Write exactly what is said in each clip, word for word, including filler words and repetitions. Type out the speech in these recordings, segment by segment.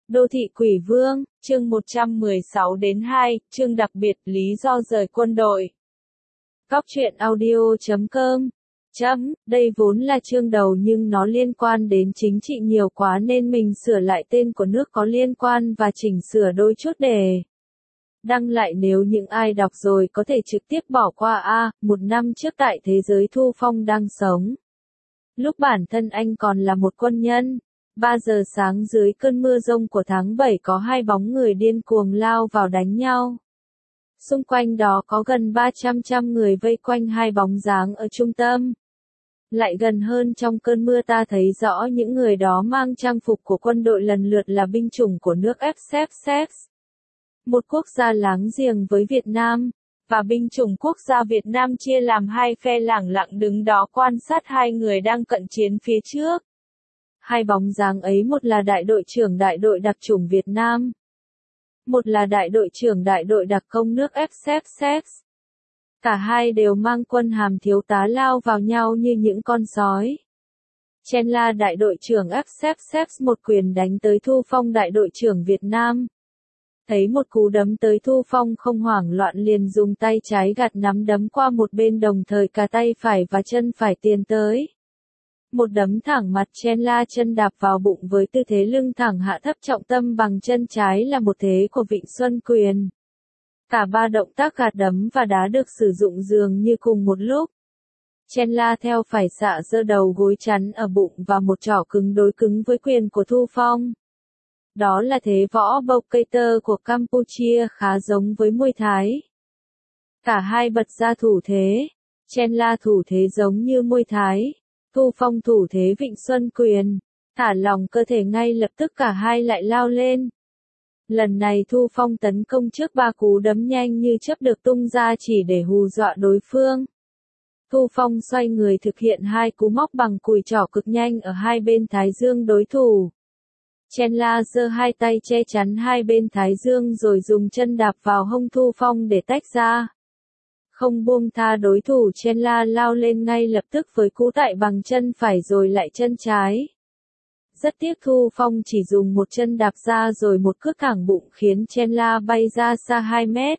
Đô thị Quỷ Vương, chương một trăm mười sáu đến hai, chương đặc biệt, lý do rời quân đội. Góc truyện audio chấm com. Chấm, đây vốn là chương đầu nhưng nó liên quan đến chính trị nhiều quá nên mình sửa lại tên của nước có liên quan và chỉnh sửa đôi chút để đăng lại, nếu những ai đọc rồi có thể trực tiếp bỏ qua. A, một năm trước tại thế giới Thu Phong đang sống. Lúc bản thân anh còn là một quân nhân. ba giờ sáng dưới cơn mưa rông của tháng bảy có hai bóng người điên cuồng lao vào đánh nhau. Xung quanh đó có gần ba trăm trăm người vây quanh hai bóng dáng ở trung tâm. Lại gần hơn trong cơn mưa ta thấy rõ những người đó mang trang phục của quân đội, lần lượt là binh chủng của nước ép ép ép, một quốc gia láng giềng với Việt Nam, và binh chủng quốc gia Việt Nam chia làm hai phe lẳng lặng đứng đó quan sát hai người đang cận chiến phía trước. Hai bóng dáng ấy, một là đại đội trưởng đại đội đặc chủng Việt Nam, một là đại đội trưởng đại đội đặc công nước ép ép ép. Cả hai đều mang quân hàm thiếu tá lao vào nhau như những con sói. Chandler đại đội trưởng ép ép ép một quyền đánh tới Thu Phong đại đội trưởng Việt Nam. Thấy một cú đấm tới, Thu Phong không hoảng loạn liền dùng tay trái gạt nắm đấm qua một bên, đồng thời cả tay phải và chân phải tiến tới. Một đấm thẳng mặt Chandler, chân đạp vào bụng với tư thế lưng thẳng hạ thấp trọng tâm bằng chân trái là một thế của Vịnh Xuân Quyền. Cả ba động tác gạt đấm và đá được sử dụng dường như cùng một lúc. Chandler theo phải xạ giơ đầu gối chắn ở bụng và một chỏ cứng đối cứng với quyền của Thu Phong. Đó là thế võ Boucater của Campuchia, khá giống với Muay Thái. Cả hai bật ra thủ thế. Chandler thủ thế giống như Muay Thái. Thu Phong thủ thế Vịnh Xuân Quyền. Thả lỏng cơ thể ngay lập tức cả hai lại lao lên. Lần này Thu Phong tấn công trước ba cú đấm nhanh như chớp được tung ra chỉ để hù dọa đối phương. Thu Phong xoay người thực hiện hai cú móc bằng cùi trỏ cực nhanh ở hai bên thái dương đối thủ. Chandler giơ hai tay che chắn hai bên thái dương rồi dùng chân đạp vào hông Thu Phong để tách ra. Không buông tha đối thủ, Chandler lao lên ngay lập tức với cú tại bằng chân phải rồi lại chân trái. Rất tiếc Thu Phong chỉ dùng một chân đạp ra rồi một cước thẳng bụng khiến Chandler bay ra xa hai mét.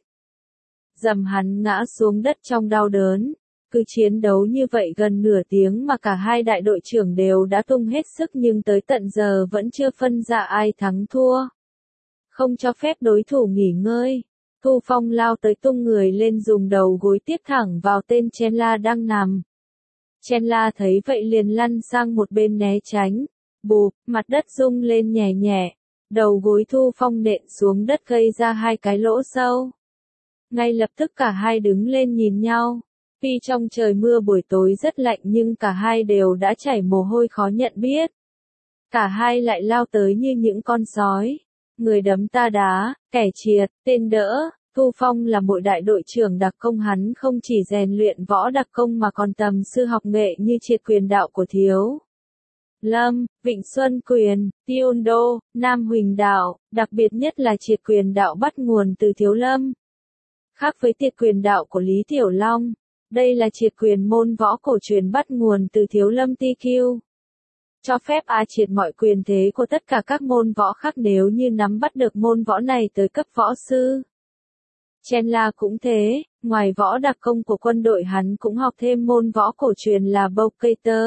Dầm, hắn ngã xuống đất trong đau đớn. Cứ chiến đấu như vậy gần nửa tiếng mà cả hai đại đội trưởng đều đã tung hết sức nhưng tới tận giờ vẫn chưa phân ra ai thắng thua. Không cho phép đối thủ nghỉ ngơi. Thu Phong lao tới tung người lên dùng đầu gối tiếp thẳng vào tên Chandler đang nằm. Chandler thấy vậy liền lăn sang một bên né tránh. Bụp, mặt đất rung lên nhẹ nhẹ. Đầu gối Thu Phong nện xuống đất gây ra hai cái lỗ sâu. Ngay lập tức cả hai đứng lên nhìn nhau. Tuy trong trời mưa buổi tối rất lạnh nhưng cả hai đều đã chảy mồ hôi khó nhận biết. Cả hai lại lao tới như những con sói. Người đấm ta đá, kẻ triệt, tên đỡ. Thu Phong là một đại đội trưởng đặc công, hắn không chỉ rèn luyện võ đặc công mà còn tầm sư học nghệ như triệt quyền đạo của Thiếu Lâm, Vịnh Xuân Quyền, Taekwondo, Nam Huỳnh đạo, đặc biệt nhất là triệt quyền đạo bắt nguồn từ Thiếu Lâm. Khác với triệt quyền đạo của Lý Tiểu Long, đây là triệt quyền môn võ cổ truyền bắt nguồn từ Thiếu Lâm tê quy. Cho phép a triệt mọi quyền thế của tất cả các môn võ khác nếu như nắm bắt được môn võ này tới cấp võ sư. Chandler cũng thế, ngoài võ đặc công của quân đội hắn cũng học thêm môn võ cổ truyền là Boucater.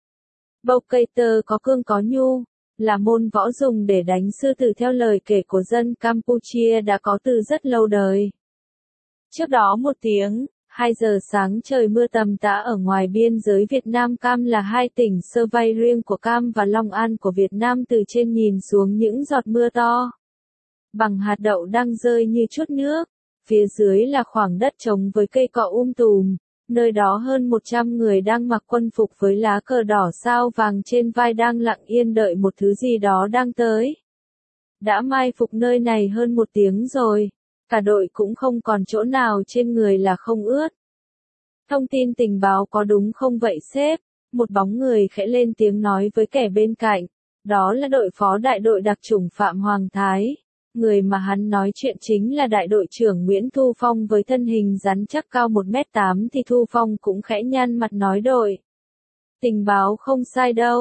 Boucater có cương có nhu, là môn võ dùng để đánh sư tử theo lời kể của dân Campuchia đã có từ rất lâu đời. Trước đó một tiếng, hai giờ sáng trời mưa tầm tã ở ngoài biên giới Việt Nam Cam là hai tỉnh sơ vay riêng của Cam và Long An của Việt Nam, từ trên nhìn xuống những giọt mưa to bằng hạt đậu đang rơi như chút nước. Phía dưới là khoảng đất trống với cây cọ um tùm, nơi đó hơn một trăm người đang mặc quân phục với lá cờ đỏ sao vàng trên vai đang lặng yên đợi một thứ gì đó đang tới. Đã mai phục nơi này hơn một tiếng rồi, cả đội cũng không còn chỗ nào trên người là không ướt. Thông tin tình báo có đúng không vậy sếp? Một bóng người khẽ lên tiếng nói với kẻ bên cạnh, đó là đội phó đại đội đặc chủng Phạm Hoàng Thái. Người mà hắn nói chuyện chính là đại đội trưởng Nguyễn Thu Phong với thân hình rắn chắc cao một mét tám thì Thu Phong cũng khẽ nhăn mặt nói đội. Tình báo không sai đâu.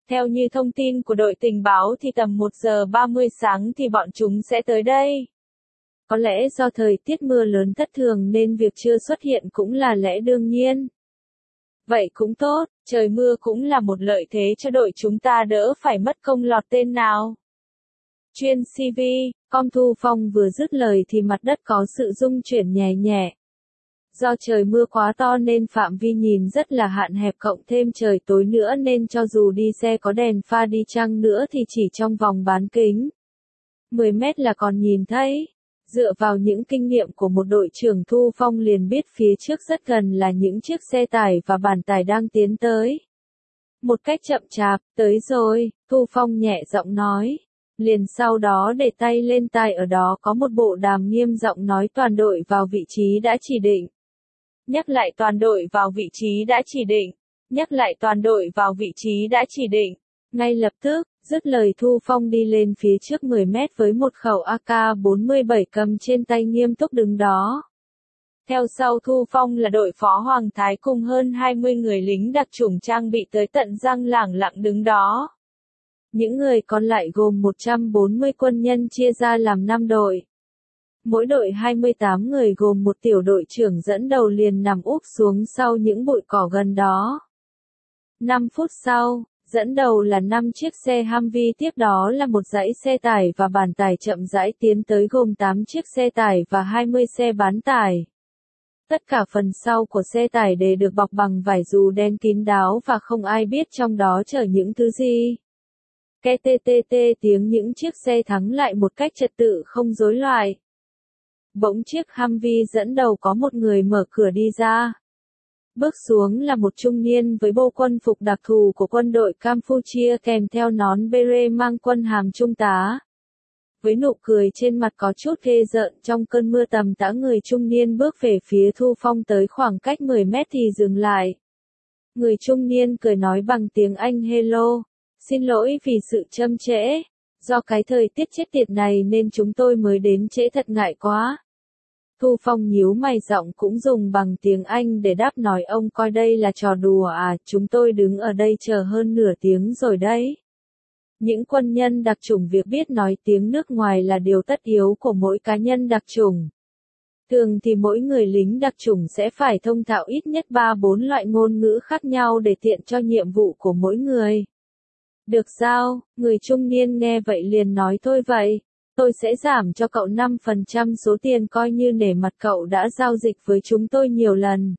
Theo như thông tin của đội tình báo thì tầm một giờ ba mươi sáng thì bọn chúng sẽ tới đây. Có lẽ do thời tiết mưa lớn thất thường nên việc chưa xuất hiện cũng là lẽ đương nhiên. Vậy cũng tốt, trời mưa cũng là một lợi thế cho đội chúng ta đỡ phải mất công lọt tên nào. Chuyên xê vê, com Thu Phong vừa dứt lời thì mặt đất có sự rung chuyển nhẹ nhẹ. Do trời mưa quá to nên phạm vi nhìn rất là hạn hẹp, cộng thêm trời tối nữa nên cho dù đi xe có đèn pha đi chăng nữa thì chỉ trong vòng bán kính mười mét là còn nhìn thấy. Dựa vào những kinh nghiệm của một đội trưởng, Thu Phong liền biết phía trước rất gần là những chiếc xe tải và bản tải đang tiến tới. Một cách chậm chạp, tới rồi, Thu Phong nhẹ giọng nói. Liền sau đó để tay lên tai, ở đó có một bộ đàm nghiêm giọng nói toàn đội vào vị trí đã chỉ định. Nhắc lại toàn đội vào vị trí đã chỉ định. Nhắc lại toàn đội vào vị trí đã chỉ định. Ngay lập tức, dứt lời Thu Phong đi lên phía trước mười mét với một khẩu a ca bốn mươi bảy cầm trên tay nghiêm túc đứng đó. Theo sau Thu Phong là đội phó Hoàng Thái cùng hơn hai mươi người lính đặc chủng trang bị tới tận răng lẳng lặng đứng đó. Những người còn lại gồm một trăm bốn mươi quân nhân chia ra làm năm đội. Mỗi đội hai mươi tám người gồm một tiểu đội trưởng dẫn đầu liền nằm úp xuống sau những bụi cỏ gần đó. năm phút sau, dẫn đầu là năm chiếc xe Humvee, tiếp đó là một dãy xe tải và bản tải chậm rãi tiến tới gồm tám chiếc xe tải và hai mươi xe bán tải. Tất cả phần sau của xe tải đều được bọc bằng vải dù đen kín đáo và không ai biết trong đó chở những thứ gì. Ke tê tê tê tiếng những chiếc xe thắng lại một cách trật tự không rối loạn. Bỗng chiếc Humvee dẫn đầu có một người mở cửa đi ra. Bước xuống là một trung niên với bộ quân phục đặc thù của quân đội Campuchia kèm theo nón beret mang quân hàm trung tá. Với nụ cười trên mặt có chút ghê rợn, trong cơn mưa tầm tã người trung niên bước về phía Thu Phong tới khoảng cách mười mét thì dừng lại. Người trung niên cười nói bằng tiếng Anh hello. Xin lỗi vì sự chậm trễ. Do cái thời tiết chết tiệt này nên chúng tôi mới đến trễ, thật ngại quá. Thu Phong nhíu mày, giọng cũng dùng bằng tiếng Anh để đáp nói, ông coi đây là trò đùa à, chúng tôi đứng ở đây chờ hơn nửa tiếng rồi đấy. Những quân nhân đặc chủng việc biết nói tiếng nước ngoài là điều tất yếu của mỗi cá nhân đặc chủng. Thường thì mỗi người lính đặc chủng sẽ phải thông thạo ít nhất ba bốn loại ngôn ngữ khác nhau để tiện cho nhiệm vụ của mỗi người. Được sao? Người trung niên nghe vậy liền nói, thôi vậy. Tôi sẽ giảm cho cậu năm phần trăm số tiền coi như nể mặt cậu đã giao dịch với chúng tôi nhiều lần.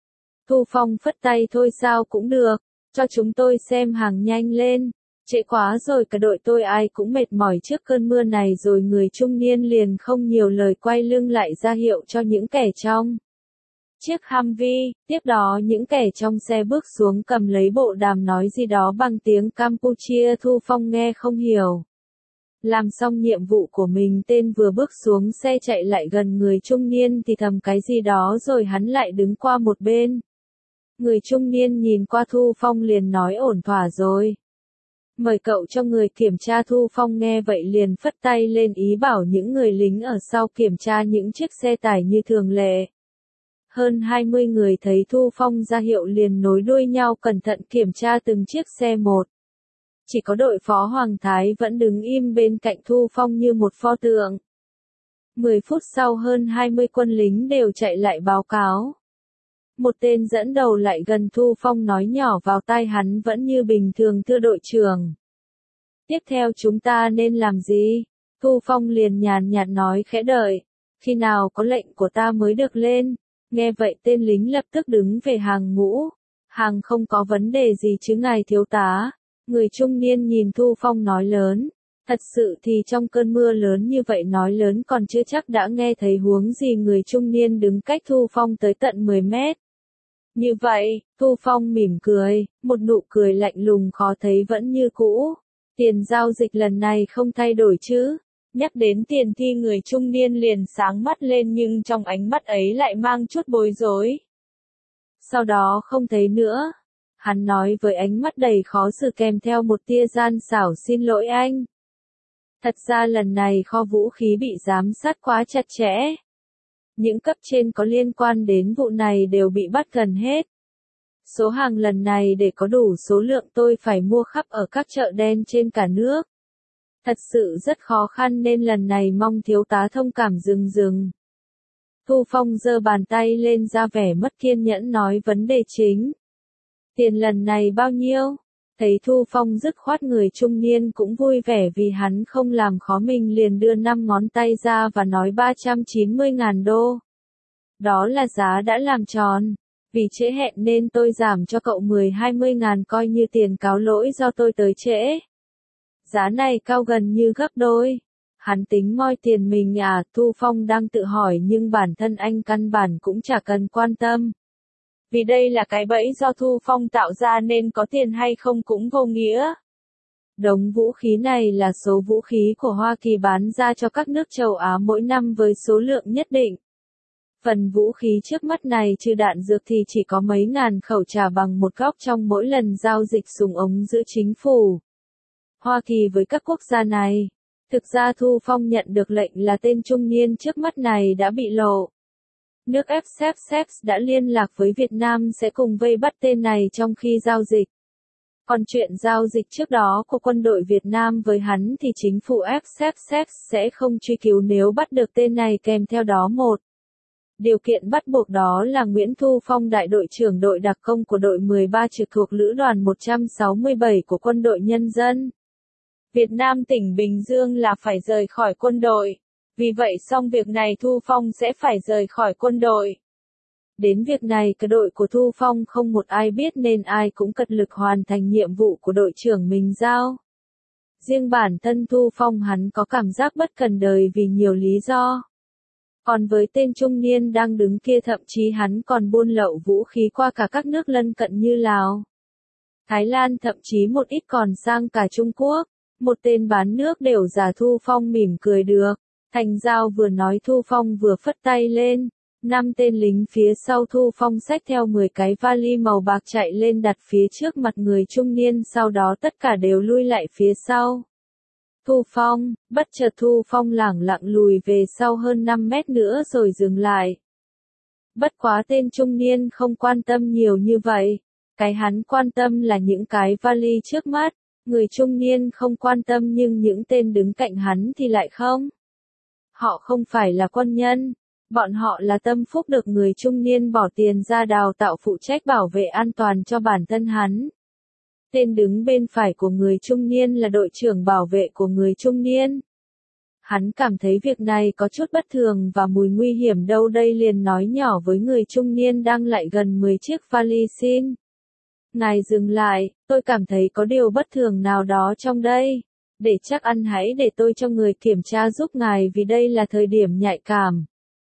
Thu Phong phất tay, thôi sao cũng được, cho chúng tôi xem hàng nhanh lên. Trễ quá rồi, cả đội tôi ai cũng mệt mỏi trước cơn mưa này rồi. Người trung niên liền không nhiều lời quay lưng lại ra hiệu cho những kẻ trong chiếc Humvee, tiếp đó những kẻ trong xe bước xuống cầm lấy bộ đàm nói gì đó bằng tiếng Campuchia, Thu Phong nghe không hiểu. Làm xong nhiệm vụ của mình, tên vừa bước xuống xe chạy lại gần người trung niên thì thầm cái gì đó rồi hắn lại đứng qua một bên. Người trung niên nhìn qua Thu Phong liền nói, ổn thỏa rồi. Mời cậu cho người kiểm tra. Thu Phong nghe vậy liền phất tay lên ý bảo những người lính ở sau kiểm tra những chiếc xe tải như thường lệ. Hơn hai mươi người thấy Thu Phong ra hiệu liền nối đuôi nhau cẩn thận kiểm tra từng chiếc xe một. Chỉ có đội phó Hoàng Thái vẫn đứng im bên cạnh Thu Phong như một pho tượng. mười phút sau hơn hai mươi quân lính đều chạy lại báo cáo. Một tên dẫn đầu lại gần Thu Phong nói nhỏ vào tai hắn vẫn như bình thường, thưa đội trưởng. Tiếp theo chúng ta nên làm gì? Thu Phong liền nhàn nhạt nói, khẽ đợi. Khi nào có lệnh của ta mới được lên. Nghe vậy tên lính lập tức đứng về hàng ngũ. Hàng không có vấn đề gì chứ ngài thiếu tá. Người trung niên nhìn Thu Phong nói lớn. Thật sự thì trong cơn mưa lớn như vậy nói lớn còn chưa chắc đã nghe thấy, huống gì người trung niên đứng cách Thu Phong tới tận mười mét. Như vậy, Thu Phong mỉm cười, một nụ cười lạnh lùng khó thấy vẫn như cũ. Tiền giao dịch lần này không thay đổi chứ? Nhắc đến tiền thì người trung niên liền sáng mắt lên, nhưng trong ánh mắt ấy lại mang chút bối rối. Sau đó không thấy nữa. Hắn nói với ánh mắt đầy khó xử kèm theo một tia gian xảo, xin lỗi anh. Thật ra lần này kho vũ khí bị giám sát quá chặt chẽ. Những cấp trên có liên quan đến vụ này đều bị bắt gần hết. Số hàng lần này để có đủ số lượng tôi phải mua khắp ở các chợ đen trên cả nước. Thật sự rất khó khăn nên lần này mong thiếu tá thông cảm dừng dừng. Thu Phong giơ bàn tay lên ra vẻ mất kiên nhẫn nói vấn đề chính. Tiền lần này bao nhiêu? Thấy Thu Phong dứt khoát, người trung niên cũng vui vẻ vì hắn không làm khó mình, liền đưa năm ngón tay ra và nói ba trăm chín mươi ngàn đô. Đó là giá đã làm tròn. Vì trễ hẹn nên tôi giảm cho cậu mười hai mươi ngàn coi như tiền cáo lỗi do tôi tới trễ. Giá này cao gần như gấp đôi. Hắn tính moi tiền mình à? Thu Phong đang tự hỏi nhưng bản thân anh căn bản cũng chả cần quan tâm. Vì đây là cái bẫy do Thu Phong tạo ra nên có tiền hay không cũng vô nghĩa. Đống vũ khí này là số vũ khí của Hoa Kỳ bán ra cho các nước châu Á mỗi năm với số lượng nhất định. Phần vũ khí trước mắt này trừ đạn dược thì chỉ có mấy ngàn khẩu, trả bằng một góc trong mỗi lần giao dịch súng ống giữa chính phủ Hoa Kỳ với các quốc gia này. Thực ra Thu Phong nhận được lệnh là tên trung niên trước mắt này đã bị lộ. Nước ép ép đã liên lạc với Việt Nam sẽ cùng vây bắt tên này trong khi giao dịch. Còn chuyện giao dịch trước đó của quân đội Việt Nam với hắn thì chính phủ ép ép sẽ không truy cứu nếu bắt được tên này, kèm theo đó một điều kiện bắt buộc, đó là Nguyễn Thu Phong, đại đội trưởng đội đặc công của đội mười ba trực thuộc lữ đoàn một trăm sáu mươi bảy của quân đội nhân dân Việt Nam tỉnh Bình Dương là phải rời khỏi quân đội. Vì vậy xong việc này Thu Phong sẽ phải rời khỏi quân đội. Đến việc này cả đội của Thu Phong không một ai biết nên ai cũng cật lực hoàn thành nhiệm vụ của đội trưởng mình giao. Riêng bản thân Thu Phong hắn có cảm giác bất cần đời vì nhiều lý do. Còn với tên trung niên đang đứng kia, thậm chí hắn còn buôn lậu vũ khí qua cả các nước lân cận như Lào, Thái Lan, thậm chí một ít còn sang cả Trung Quốc. Một tên bán nước đều giả Thu Phong mỉm cười được. Thành Giao vừa nói Thu Phong vừa phất tay lên. Năm tên lính phía sau Thu Phong xách theo mười cái vali màu bạc chạy lên đặt phía trước mặt người trung niên, sau đó tất cả đều lui lại phía sau. Thu Phong, bất chợt Thu Phong lẳng lặng lùi về sau hơn năm mét nữa rồi dừng lại. Bất quá tên trung niên không quan tâm nhiều như vậy. Cái hắn quan tâm là những cái vali trước mắt. Người trung niên không quan tâm nhưng những tên đứng cạnh hắn thì lại không. Họ không phải là quân nhân. Bọn họ là tâm phúc được người trung niên bỏ tiền ra đào tạo phụ trách bảo vệ an toàn cho bản thân hắn. Tên đứng bên phải của người trung niên là đội trưởng bảo vệ của người trung niên. Hắn cảm thấy việc này có chút bất thường và mùi nguy hiểm đâu đây, liền nói nhỏ với người trung niên đang lại gần mười chiếc vali, xin ngài dừng lại, tôi cảm thấy có điều bất thường nào đó trong đây. Để chắc ăn hãy để tôi cho người kiểm tra giúp ngài vì đây là thời điểm nhạy cảm.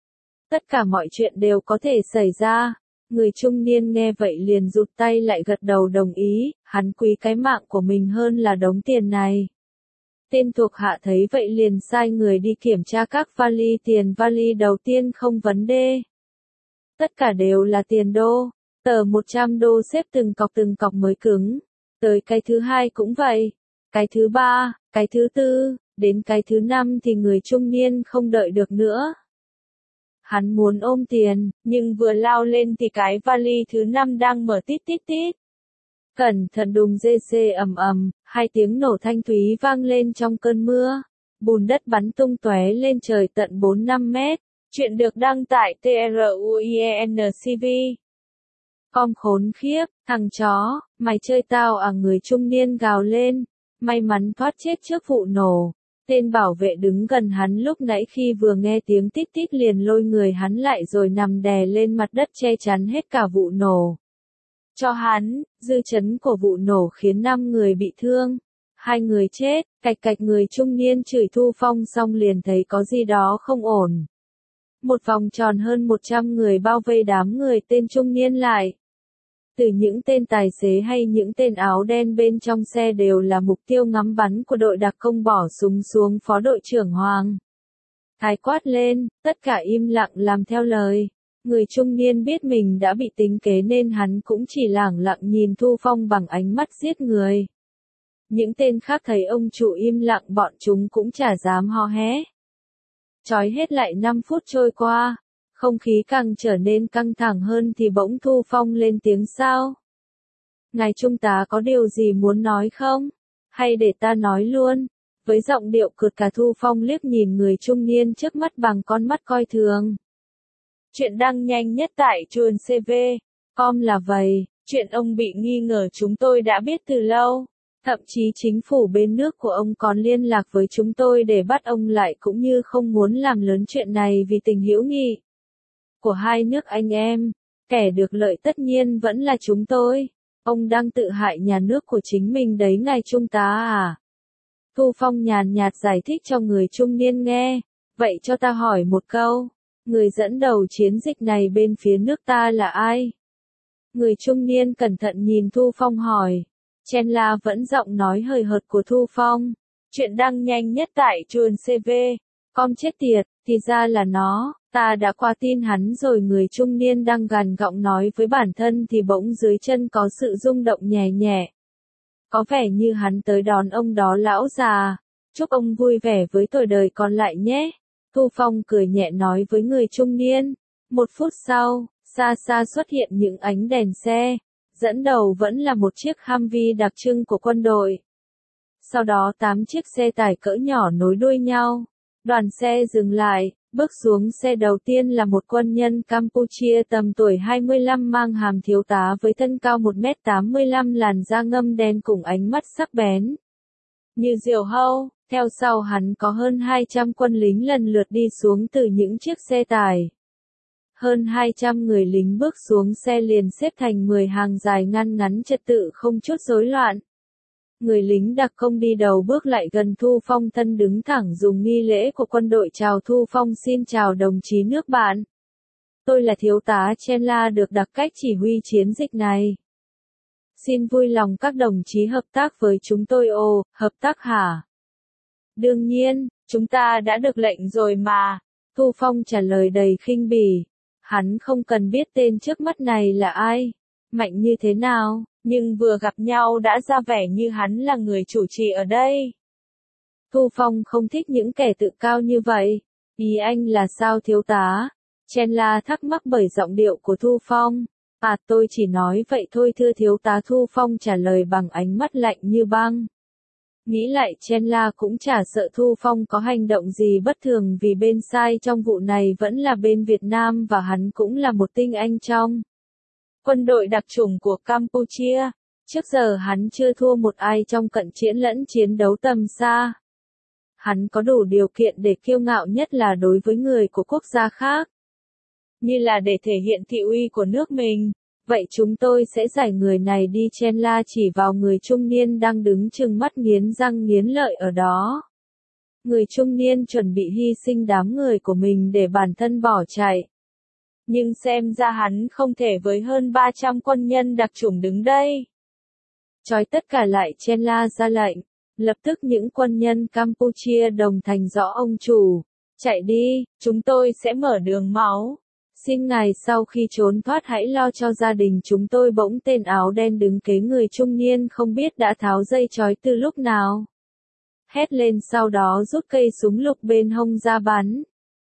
Tất cả mọi chuyện đều có thể xảy ra. Người trung niên nghe vậy liền rụt tay lại gật đầu đồng ý, hắn quý cái mạng của mình hơn là đống tiền này. Tên thuộc hạ thấy vậy liền sai người đi kiểm tra các vali. Tiền vali đầu tiên không vấn đề. Tất cả đều là tiền đô. Tờ một trăm đô xếp từng cọc từng cọc mới cứng. Tới cái thứ hai cũng vậy. Cái thứ ba, cái thứ tư, đến cái thứ năm thì người trung niên không đợi được nữa. Hắn muốn ôm tiền, nhưng vừa lao lên thì cái vali thứ năm đang mở tít tít tít. Cẩn thận, đùng dê dê ầm ầm, hai tiếng nổ thanh thúy vang lên trong cơn mưa. Bùn đất bắn tung tóe lên trời tận bốn năm mét. Chuyện được đăng tại truincv. Com khốn khiếp, thằng chó, mày chơi tao à? Người trung niên gào lên. May mắn thoát chết trước vụ nổ. Tên bảo vệ đứng gần hắn lúc nãy khi vừa nghe tiếng tít tít liền lôi người hắn lại rồi nằm đè lên mặt đất che chắn hết cả vụ nổ cho hắn. Dư chấn của vụ nổ khiến năm người bị thương, hai người chết. Cạch cạch, người trung niên chửi Thu Phong xong liền thấy có gì đó không ổn. Một vòng tròn hơn một trăm người bao vây đám người tên trung niên lại. Từ những tên tài xế hay những tên áo đen bên trong xe đều là mục tiêu ngắm bắn của đội đặc công. Bỏ súng xuống, phó đội trưởng Hoàng Thái quát lên, tất cả im lặng làm theo lời. Người trung niên biết mình đã bị tính kế nên hắn cũng chỉ lẳng lặng nhìn Thu Phong bằng ánh mắt giết người. Những tên khác thấy ông chủ im lặng bọn chúng cũng chả dám hò hé. Trói hết lại năm phút trôi qua. Không khí càng trở nên căng thẳng hơn thì bỗng Thu Phong lên tiếng, sao? Ngài trung tá có điều gì muốn nói không? Hay để ta nói luôn? Với giọng điệu cợt cả Thu Phong liếc nhìn người trung niên trước mắt bằng con mắt coi thường. Chuyện đăng nhanh nhất tại chuồn xê vê chấm com là vậy, chuyện ông bị nghi ngờ chúng tôi đã biết từ lâu. Thậm chí chính phủ bên nước của ông còn liên lạc với chúng tôi để bắt ông lại cũng như không muốn làm lớn chuyện này vì tình hữu nghị của hai nước anh em. Kẻ được lợi tất nhiên vẫn là chúng tôi. Ông đang tự hại nhà nước của chính mình đấy ngài trung tá à? Thu Phong nhàn nhạt giải thích cho người trung niên nghe. Vậy cho ta hỏi một câu. Người dẫn đầu chiến dịch này bên phía nước ta là ai? Người trung niên cẩn thận nhìn Thu Phong hỏi. Chen La vẫn giọng nói hời hợt của Thu Phong. Chuyện đăng nhanh nhất tại chuồn xê vê chấm com chết tiệt, thì ra là nó, ta đã qua tin hắn rồi. Người trung niên đang gằn gọng nói với bản thân thì bỗng dưới chân có sự rung động nhẹ nhẹ. Có vẻ như hắn tới đón ông đó lão già. Chúc ông vui vẻ với tuổi đời còn lại nhé. Thu Phong cười nhẹ nói với người trung niên. Một phút sau, xa xa xuất hiện những ánh đèn xe. Dẫn đầu vẫn là một chiếc Humvee đặc trưng của quân đội. Sau đó tám chiếc xe tải cỡ nhỏ nối đuôi nhau. Đoàn xe dừng lại, bước xuống xe đầu tiên là một quân nhân Campuchia tầm tuổi hai mươi lăm mang hàm thiếu tá với thân cao một mét tám mươi lăm, làn da ngâm đen cùng ánh mắt sắc bén như diều hâu. Theo sau hắn có hơn hai trăm quân lính lần lượt đi xuống từ những chiếc xe tải. Hơn hai trăm người lính bước xuống xe liền xếp thành mười hàng dài ngăn ngắn trật tự không chút rối loạn. Người lính đặc công đi đầu bước lại gần Thu Phong, thân đứng thẳng dùng nghi lễ của quân đội chào Thu Phong. Xin chào đồng chí nước bạn. Tôi là thiếu tá Chen La được đặc cách chỉ huy chiến dịch này. Xin vui lòng các đồng chí hợp tác với chúng tôi. Ồ, hợp tác hả? Đương nhiên, chúng ta đã được lệnh rồi mà. Thu Phong trả lời đầy khinh bỉ. Hắn không cần biết tên trước mắt này là ai, mạnh như thế nào, nhưng vừa gặp nhau đã ra vẻ như hắn là người chủ trì ở đây. Thu Phong không thích những kẻ tự cao như vậy. Ý anh là sao thiếu tá? Chen La thắc mắc bởi giọng điệu của Thu Phong. À, tôi chỉ nói vậy thôi thưa thiếu tá. Thu Phong trả lời bằng ánh mắt lạnh như băng. Nghĩ lại Chen La cũng chả sợ Thu Phong có hành động gì bất thường vì bên sai trong vụ này vẫn là bên Việt Nam và hắn cũng là một tinh anh trong quân đội đặc chủng của Campuchia. Trước giờ hắn chưa thua một ai trong cận chiến lẫn chiến đấu tầm xa. Hắn có đủ điều kiện để kiêu ngạo, nhất là đối với người của quốc gia khác. Như là để thể hiện thị uy của nước mình. Vậy chúng tôi sẽ giải người này đi. Chen La chỉ vào người trung niên đang đứng trừng mắt nghiến răng nghiến lợi ở đó. Người trung niên chuẩn bị hy sinh đám người của mình để bản thân bỏ chạy. Nhưng xem ra hắn không thể với hơn ba trăm quân nhân đặc chủng đứng đây. Trói tất cả lại. Chen La ra lệnh. Lập tức những quân nhân Campuchia đồng thanh rõ ông chủ. Chạy đi, chúng tôi sẽ mở đường máu. Xin ngài sau khi trốn thoát hãy lo cho gia đình chúng tôi. Bỗng tên áo đen đứng kế người trung niên không biết đã tháo dây trói từ lúc nào. Hét lên sau đó rút cây súng lục bên hông ra bắn.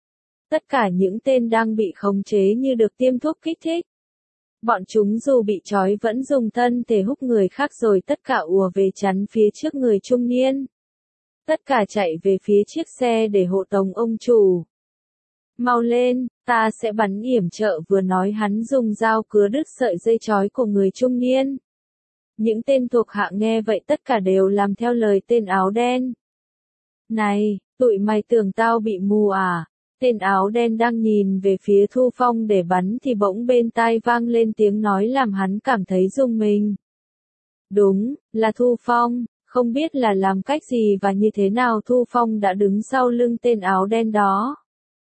Tất cả những tên đang bị khống chế như được tiêm thuốc kích thích. Bọn chúng dù bị trói vẫn dùng thân thể húc người khác rồi tất cả ùa về chắn phía trước người trung niên. Tất cả chạy về phía chiếc xe để hộ tống ông chủ. Mau lên, ta sẽ bắn yểm trợ. Vừa nói hắn dùng dao cứa đứt sợi dây trói của người trung niên. Những tên thuộc hạ nghe vậy tất cả đều làm theo lời tên áo đen. Này, tụi mày tưởng tao bị mù à? Tên áo đen đang nhìn về phía Thu Phong để bắn thì bỗng bên tai vang lên tiếng nói làm hắn cảm thấy rùng mình. Đúng, là Thu Phong, không biết là làm cách gì và như thế nào Thu Phong đã đứng sau lưng tên áo đen đó.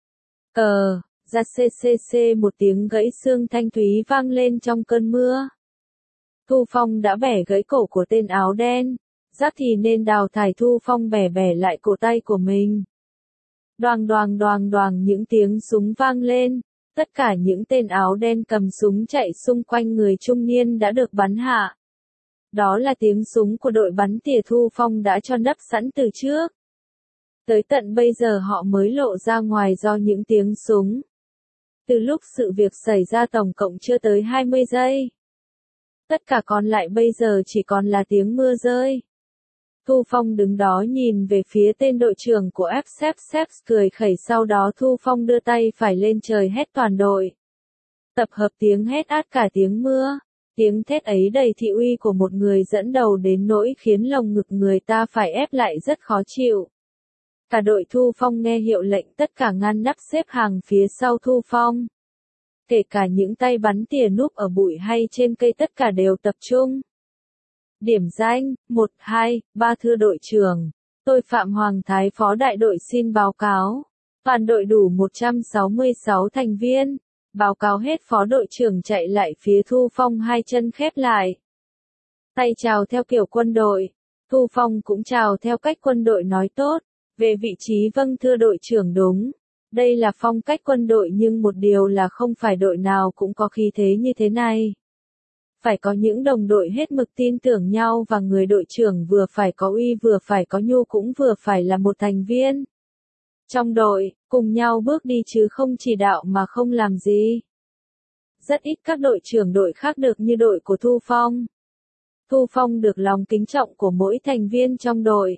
Ờ, ra xê xê xê một tiếng gãy xương thanh thúy vang lên trong cơn mưa. Thu Phong đã bẻ gãy cổ của tên áo đen, giáp thì nên đào thải. Thu Phong bẻ bẻ lại cổ tay của mình. Đoàng đoàng đoàng đoàng những tiếng súng vang lên, tất cả những tên áo đen cầm súng chạy xung quanh người trung niên đã được bắn hạ. Đó là tiếng súng của đội bắn tỉa Thu Phong đã cho nấp sẵn từ trước. Tới tận bây giờ họ mới lộ ra ngoài do những tiếng súng. Từ lúc sự việc xảy ra tổng cộng chưa tới hai mươi giây. Tất cả còn lại bây giờ chỉ còn là tiếng mưa rơi. Thu Phong đứng đó nhìn về phía tên đội trưởng của ép ép ép cười khẩy, sau đó Thu Phong đưa tay phải lên trời hét toàn đội. Tập hợp tiếng hét át cả tiếng mưa. Tiếng thét ấy đầy thị uy của một người dẫn đầu đến nỗi khiến lồng ngực người ta phải ép lại rất khó chịu. Cả đội Thu Phong nghe hiệu lệnh tất cả ngăn nắp xếp hàng phía sau Thu Phong. Kể cả những tay bắn tỉa núp ở bụi hay trên cây tất cả đều tập trung. Điểm danh, một, hai, ba thưa đội trưởng. Tôi Phạm Hoàng Thái Phó đại đội xin báo cáo. Toàn đội đủ một trăm sáu mươi sáu thành viên. Báo cáo hết phó đội trưởng chạy lại phía Thu Phong hai chân khép lại. Tay chào theo kiểu quân đội. Thu Phong cũng chào theo cách quân đội nói tốt. Về vị trí vâng thưa đội trưởng đúng. Đây là phong cách quân đội nhưng một điều là không phải đội nào cũng có khí thế như thế này. Phải có những đồng đội hết mực tin tưởng nhau và người đội trưởng vừa phải có uy vừa phải có nhu cũng vừa phải là một thành viên. Trong đội, cùng nhau bước đi chứ không chỉ đạo mà không làm gì. Rất ít các đội trưởng đội khác được như đội của Thu Phong. Thu Phong được lòng kính trọng của mỗi thành viên trong đội.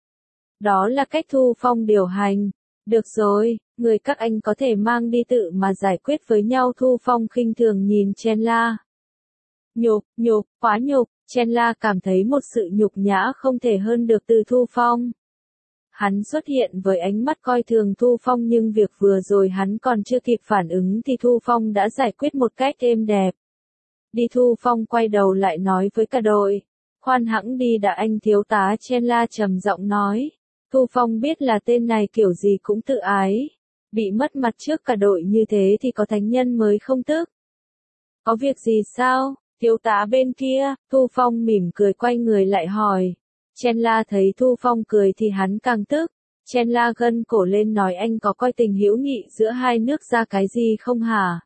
Đó là cách Thu Phong điều hành. Được rồi, người các anh có thể mang đi tự mà giải quyết với nhau. Thu Phong khinh thường nhìn Chandler. Nhục, nhục, quá nhục. Chandler cảm thấy một sự nhục nhã không thể hơn được từ Thu Phong. Hắn xuất hiện với ánh mắt coi thường Thu Phong nhưng việc vừa rồi hắn còn chưa kịp phản ứng thì Thu Phong đã giải quyết một cách êm đẹp. Đi. Thu Phong quay đầu lại nói với cả đội. Khoan hẵng đi đã anh thiếu tá. Chandler trầm giọng nói. Thu Phong biết là tên này kiểu gì cũng tự ái. Bị mất mặt trước cả đội như thế thì có thánh nhân mới không tức. Có việc gì sao, thiếu tá bên kia? Thu Phong mỉm cười quay người lại hỏi. Chandler thấy Thu Phong cười thì hắn càng tức. Chandler gân cổ lên nói anh có coi tình hữu nghị giữa hai nước ra cái gì không hả?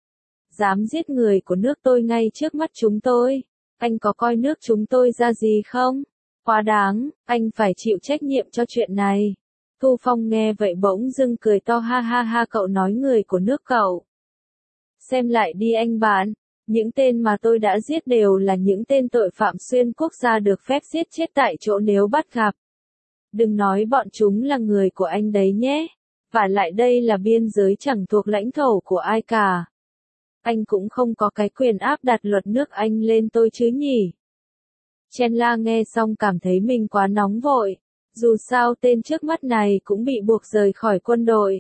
Dám giết người của nước tôi ngay trước mắt chúng tôi. Anh có coi nước chúng tôi ra gì không? Quá đáng, anh phải chịu trách nhiệm cho chuyện này. Thu Phong nghe vậy bỗng dưng cười to ha ha ha, cậu nói người của nước cậu. Xem lại đi anh bạn, những tên mà tôi đã giết đều là những tên tội phạm xuyên quốc gia được phép giết chết tại chỗ nếu bắt gặp. Đừng nói bọn chúng là người của anh đấy nhé. Và lại đây là biên giới chẳng thuộc lãnh thổ của ai cả. Anh cũng không có cái quyền áp đặt luật nước Anh lên tôi chứ nhỉ? Chandler nghe xong cảm thấy mình quá nóng vội. Dù sao tên trước mắt này cũng bị buộc rời khỏi quân đội.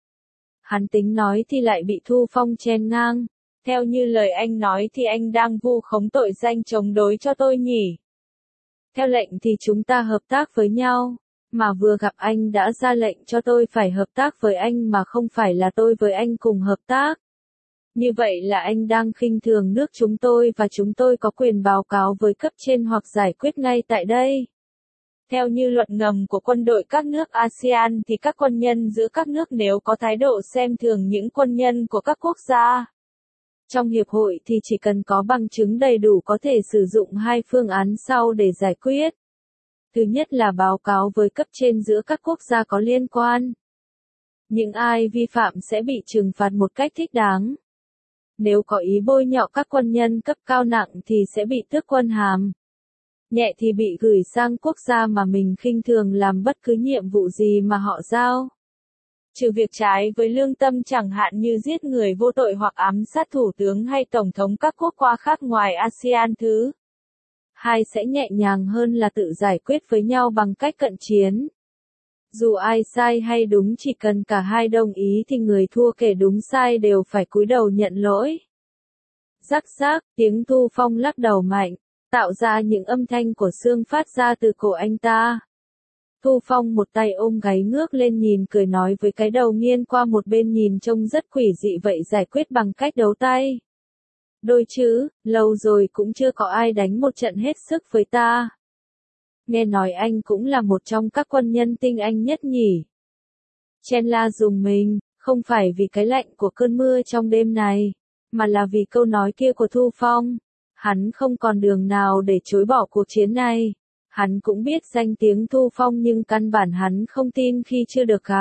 Hắn tính nói thì lại bị Thu Phong chen ngang. Theo như lời anh nói thì anh đang vu khống tội danh chống đối cho tôi nhỉ? Theo lệnh thì chúng ta hợp tác với nhau. Mà vừa gặp anh đã ra lệnh cho tôi phải hợp tác với anh mà không phải là tôi với anh cùng hợp tác. Như vậy là anh đang khinh thường nước chúng tôi và chúng tôi có quyền báo cáo với cấp trên hoặc giải quyết ngay tại đây. Theo như luật ngầm của quân đội các nước a sê an thì các quân nhân giữa các nước nếu có thái độ xem thường những quân nhân của các quốc gia trong hiệp hội thì chỉ cần có bằng chứng đầy đủ có thể sử dụng hai phương án sau để giải quyết. Thứ nhất là báo cáo với cấp trên giữa các quốc gia có liên quan. Những ai vi phạm sẽ bị trừng phạt một cách thích đáng. Nếu có ý bôi nhọ các quân nhân cấp cao nặng thì sẽ bị tước quân hàm. Nhẹ thì bị gửi sang quốc gia mà mình khinh thường làm bất cứ nhiệm vụ gì mà họ giao. Trừ việc trái với lương tâm chẳng hạn như giết người vô tội hoặc ám sát thủ tướng hay tổng thống các quốc gia khác ngoài a sê an. Thứ hai sẽ nhẹ nhàng hơn là tự giải quyết với nhau bằng cách cận chiến. Dù ai sai hay đúng chỉ cần cả hai đồng ý thì người thua kể đúng sai đều phải cúi đầu nhận lỗi. Rắc rắc, tiếng Thu Phong lắc đầu mạnh, tạo ra những âm thanh của xương phát ra từ cổ anh ta. Thu Phong một tay ôm gáy ngước lên nhìn cười nói với cái đầu nghiêng qua một bên nhìn trông rất quỷ dị vậy giải quyết bằng cách đấu tay. Đôi chứ, lâu rồi cũng chưa có ai đánh một trận hết sức với ta. Nghe nói anh cũng là một trong các quân nhân tinh anh nhất nhỉ. Chandler dùng mình, không phải vì cái lạnh của cơn mưa trong đêm này, mà là vì câu nói kia của Thu Phong. Hắn không còn đường nào để chối bỏ cuộc chiến này. Hắn cũng biết danh tiếng Thu Phong nhưng căn bản hắn không tin khi chưa được gặp.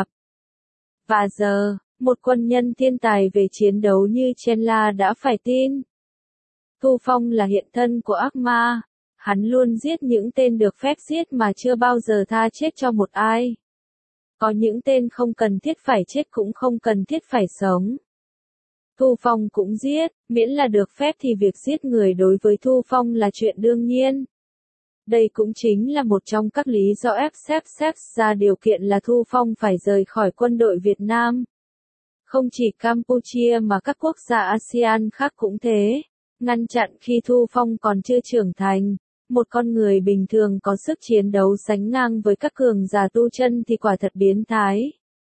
Và giờ, một quân nhân thiên tài về chiến đấu như Chandler đã phải tin. Thu Phong là hiện thân của ác ma. Hắn luôn giết những tên được phép giết mà chưa bao giờ tha chết cho một ai. Có những tên không cần thiết phải chết cũng không cần thiết phải sống. Thu Phong cũng giết, miễn là được phép thì việc giết người đối với Thu Phong là chuyện đương nhiên. Đây cũng chính là một trong các lý do ép ép ép ra điều kiện là Thu Phong phải rời khỏi quân đội Việt Nam. Không chỉ Campuchia mà các quốc gia a sê an khác cũng thế. Ngăn chặn khi Thu Phong còn chưa trưởng thành, một con người bình thường có sức chiến đấu sánh ngang với các cường giả tu chân thì quả thật biến thái.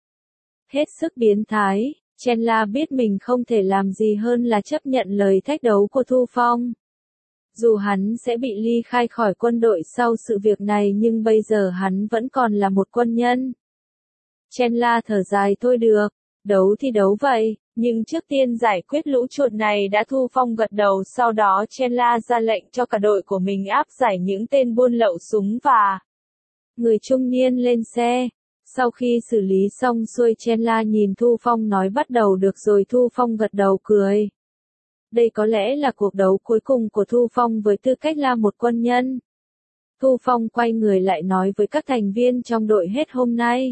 Hết sức biến thái, Chandler biết mình không thể làm gì hơn là chấp nhận lời thách đấu của Thu Phong. Dù hắn sẽ bị ly khai khỏi quân đội sau sự việc này nhưng bây giờ hắn vẫn còn là một quân nhân. Chandler thở dài thôi được, đấu thì đấu vậy, nhưng trước tiên giải quyết lũ chuột này đã. Thu Phong gật đầu, sau đó Chandler ra lệnh cho cả đội của mình áp giải những tên buôn lậu súng và người trung niên lên xe. Sau khi xử lý xong xuôi Chandler nhìn Thu Phong nói bắt đầu được rồi. Thu Phong gật đầu cười. Đây có lẽ là cuộc đấu cuối cùng của Thu Phong với tư cách là một quân nhân. Thu Phong quay người lại nói với các thành viên trong đội hết hôm nay.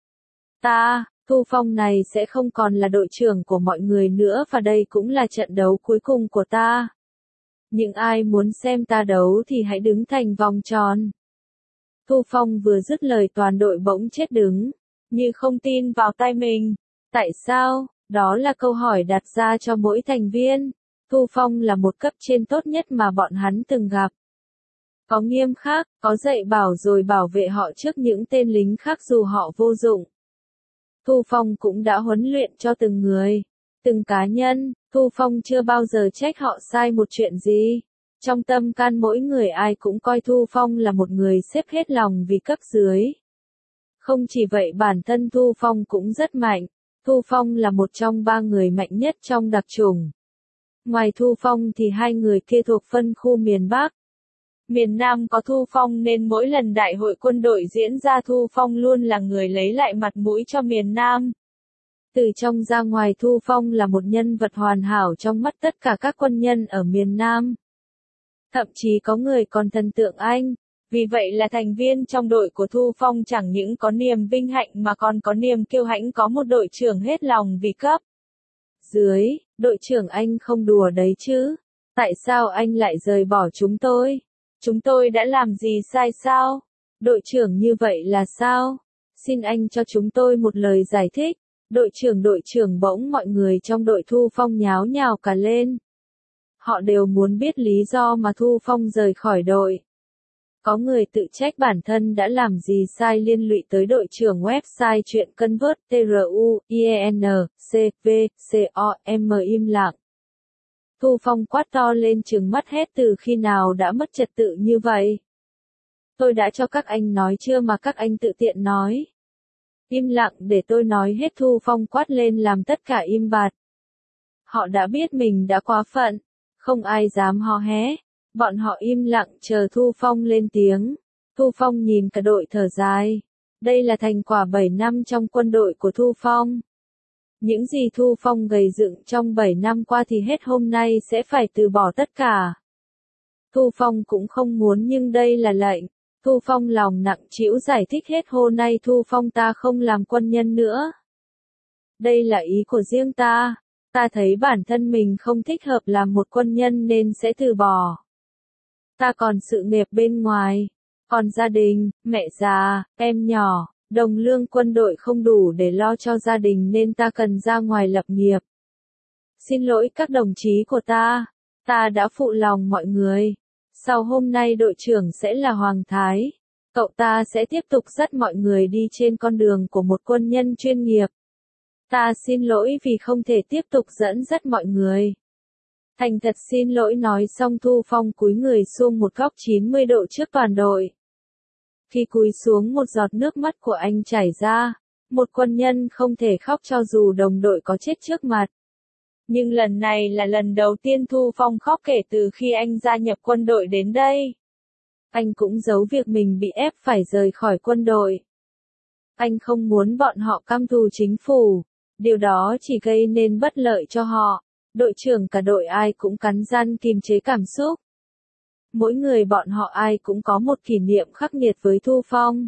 Ta, Thu Phong này sẽ không còn là đội trưởng của mọi người nữa và đây cũng là trận đấu cuối cùng của ta. Những ai muốn xem ta đấu thì hãy đứng thành vòng tròn. Thu Phong vừa dứt lời toàn đội bỗng chết đứng, như không tin vào tai mình. Tại sao? Đó là câu hỏi đặt ra cho mỗi thành viên. Thu Phong là một cấp trên tốt nhất mà bọn hắn từng gặp. Có nghiêm khắc, có dạy bảo rồi bảo vệ họ trước những tên lính khác dù họ vô dụng. Thu Phong cũng đã huấn luyện cho từng người, từng cá nhân. Thu Phong chưa bao giờ trách họ sai một chuyện gì. Trong tâm can mỗi người ai cũng coi Thu Phong là một người xếp hết lòng vì cấp dưới. Không chỉ vậy bản thân Thu Phong cũng rất mạnh. Thu Phong là một trong ba người mạnh nhất trong đặc chủng. Ngoài Thu Phong thì hai người kia thuộc phân khu miền Bắc. Miền Nam có Thu Phong nên mỗi lần đại hội quân đội diễn ra Thu Phong luôn là người lấy lại mặt mũi cho miền Nam. Từ trong ra ngoài Thu Phong là một nhân vật hoàn hảo trong mắt tất cả các quân nhân ở miền Nam. Thậm chí có người còn thần tượng anh. Vì vậy là thành viên trong đội của Thu Phong chẳng những có niềm vinh hạnh mà còn có niềm kiêu hãnh có một đội trưởng hết lòng vì cấp dưới. Đội trưởng anh không đùa đấy chứ. Tại sao anh lại rời bỏ chúng tôi? Chúng tôi đã làm gì sai sao? Đội trưởng như vậy là sao? Xin anh cho chúng tôi một lời giải thích. Đội trưởng đội trưởng bỗng mọi người trong đội Thu Phong nháo nhào cả lên. Họ đều muốn biết lý do mà Thu Phong rời khỏi đội. Có người tự trách bản thân đã làm gì sai liên lụy tới đội trưởng website Chuyện Cân Vớt T R U I E N C V C O M im lặng. Thu Phong quát to lên trừng mắt hết từ khi nào đã mất trật tự như vậy. Tôi đã cho các anh nói chưa mà các anh tự tiện nói. Im lặng để tôi nói hết. Thu Phong quát lên làm tất cả im bặt. Họ đã biết mình đã quá phận. Không ai dám hò hé. Bọn họ im lặng chờ Thu Phong lên tiếng. Thu Phong nhìn cả đội thở dài. Đây là thành quả bảy năm trong quân đội của Thu Phong. Những gì Thu Phong gầy dựng trong bảy năm qua thì hết hôm nay sẽ phải từ bỏ tất cả. Thu Phong cũng không muốn nhưng đây là lệnh. Thu Phong lòng nặng trĩu giải thích hết hôm nay Thu Phong ta không làm quân nhân nữa. Đây là ý của riêng ta. Ta thấy bản thân mình không thích hợp làm một quân nhân nên sẽ từ bỏ. Ta còn sự nghiệp bên ngoài, còn gia đình, mẹ già, em nhỏ, đồng lương quân đội không đủ để lo cho gia đình nên ta cần ra ngoài lập nghiệp. Xin lỗi các đồng chí của ta, ta đã phụ lòng mọi người. Sau hôm nay đội trưởng sẽ là Hoàng Thái. Cậu ta sẽ tiếp tục dắt mọi người đi trên con đường của một quân nhân chuyên nghiệp. Ta xin lỗi vì không thể tiếp tục dẫn dắt mọi người. Thành thật xin lỗi nói xong Thu Phong cúi người xuống một góc chín mươi độ trước toàn đội. Khi cúi xuống một giọt nước mắt của anh chảy ra, một quân nhân không thể khóc cho dù đồng đội có chết trước mặt. Nhưng lần này là lần đầu tiên Thu Phong khóc kể từ khi anh gia nhập quân đội đến đây. Anh cũng giấu việc mình bị ép phải rời khỏi quân đội. Anh không muốn bọn họ căm thù chính phủ, điều đó chỉ gây nên bất lợi cho họ. Đội trưởng cả đội ai cũng cắn răng kiềm chế cảm xúc. Mỗi người bọn họ ai cũng có một kỷ niệm khắc nghiệt với Thu Phong.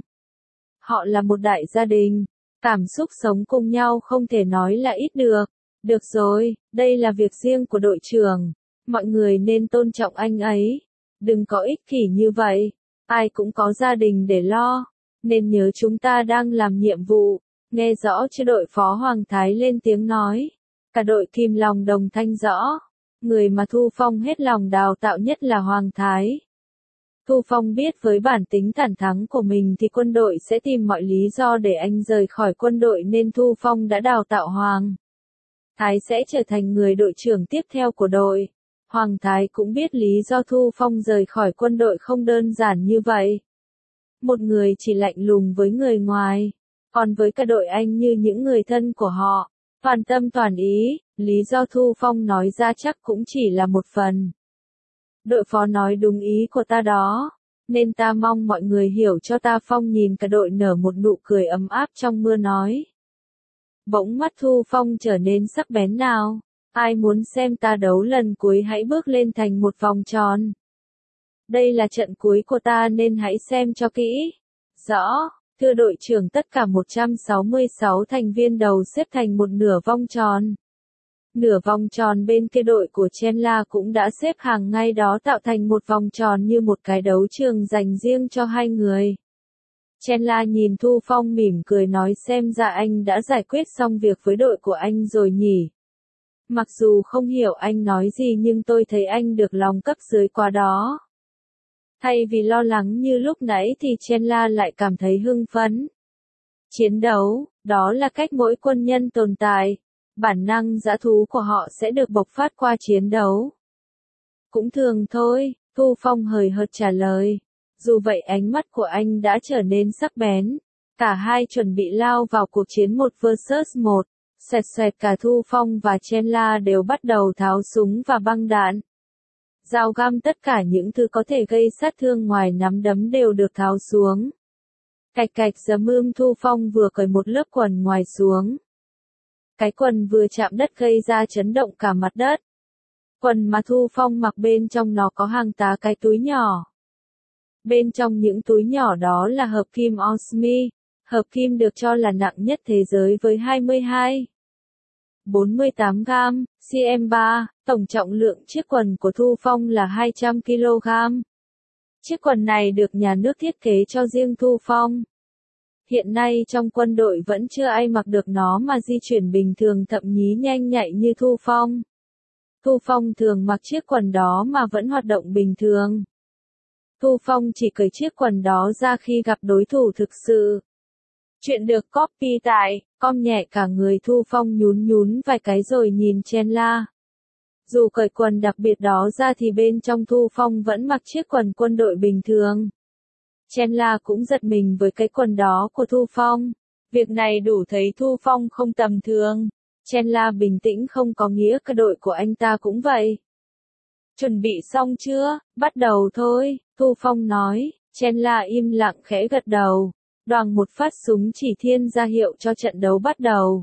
Họ là một đại gia đình, cảm xúc sống cùng nhau không thể nói là ít được. Được rồi, đây là việc riêng của đội trưởng, mọi người nên tôn trọng anh ấy. Đừng có ích kỷ như vậy, ai cũng có gia đình để lo, nên nhớ chúng ta đang làm nhiệm vụ. Nghe rõ chưa? Đội phó Hoàng Thái lên tiếng nói. Cả đội kìm lòng đồng thanh rõ. Người mà Thu Phong hết lòng đào tạo nhất là Hoàng Thái. Thu Phong biết với bản tính thẳng thắn của mình thì quân đội sẽ tìm mọi lý do để anh rời khỏi quân đội, nên Thu Phong đã đào tạo Hoàng Thái sẽ trở thành người đội trưởng tiếp theo của đội. Hoàng Thái cũng biết lý do Thu Phong rời khỏi quân đội không đơn giản như vậy. Một người chỉ lạnh lùng với người ngoài, còn với cả đội anh như những người thân của họ, toàn tâm toàn ý. Lý do Thu Phong nói ra chắc cũng chỉ là một phần. Đội phó nói đúng ý của ta đó, nên ta mong mọi người hiểu cho ta. Phong nhìn cả đội nở một nụ cười ấm áp trong mưa nói. Bỗng mắt Thu Phong trở nên sắc bén. Nào, ai muốn xem ta đấu lần cuối hãy bước lên thành một vòng tròn. Đây là trận cuối của ta nên hãy xem cho kỹ. Rõ, thưa đội trưởng. Tất cả một trăm sáu mươi sáu thành viên đầu xếp thành một nửa vòng tròn. Nửa vòng tròn bên kia đội của Chenla cũng đã xếp hàng ngay đó, tạo thành một vòng tròn như một cái đấu trường dành riêng cho hai người. Chenla nhìn Thu Phong mỉm cười nói, xem ra anh đã giải quyết xong việc với đội của anh rồi nhỉ. Mặc dù không hiểu anh nói gì nhưng tôi thấy anh được lòng cấp dưới quá đó. Thay vì lo lắng như lúc nãy thì Chenla lại cảm thấy hưng phấn. Chiến đấu, đó là cách mỗi quân nhân tồn tại. Bản năng dã thú của họ sẽ được bộc phát qua chiến đấu. Cũng thường thôi, Thu Phong hời hợt trả lời. Dù vậy ánh mắt của anh đã trở nên sắc bén. Cả hai chuẩn bị lao vào cuộc chiến một versus một. Xoẹt xoẹt, cả Thu Phong và Chenla đều bắt đầu tháo súng và băng đạn. Dao găm, tất cả những thứ có thể gây sát thương ngoài nắm đấm đều được tháo xuống. Cạch cạch giấm ưm, Thu Phong vừa cởi một lớp quần ngoài xuống. Cái quần vừa chạm đất gây ra chấn động cả mặt đất. Quần mà Thu Phong mặc bên trong nó có hàng tá cái túi nhỏ. Bên trong những túi nhỏ đó là hợp kim osmi. Hợp kim được cho là nặng nhất thế giới với hai mươi hai phẩy bốn mươi tám gam, xê em ba. Tổng trọng lượng chiếc quần của Thu Phong là hai trăm ki lô gam. Chiếc quần này được nhà nước thiết kế cho riêng Thu Phong. Hiện nay trong quân đội vẫn chưa ai mặc được nó mà di chuyển bình thường, thậm chí nhanh nhạy như Thu Phong. Thu Phong thường mặc chiếc quần đó mà vẫn hoạt động bình thường. Thu Phong chỉ cởi chiếc quần đó ra khi gặp đối thủ thực sự. Chuyện được copy tại com nhẹ cả người. Thu Phong nhún nhún vài cái rồi nhìn Chenla. Dù cởi quần đặc biệt đó ra thì bên trong Thu Phong vẫn mặc chiếc quần quân đội bình thường. Chenla cũng giật mình với cái quần đó của Thu Phong. Việc này đủ thấy Thu Phong không tầm thường. Chenla bình tĩnh, không có nghĩa cả đội của anh ta cũng vậy. Chuẩn bị xong chưa? Bắt đầu thôi, Thu Phong nói. Chenla im lặng khẽ gật đầu. Đoàng một phát súng chỉ thiên ra hiệu cho trận đấu bắt đầu.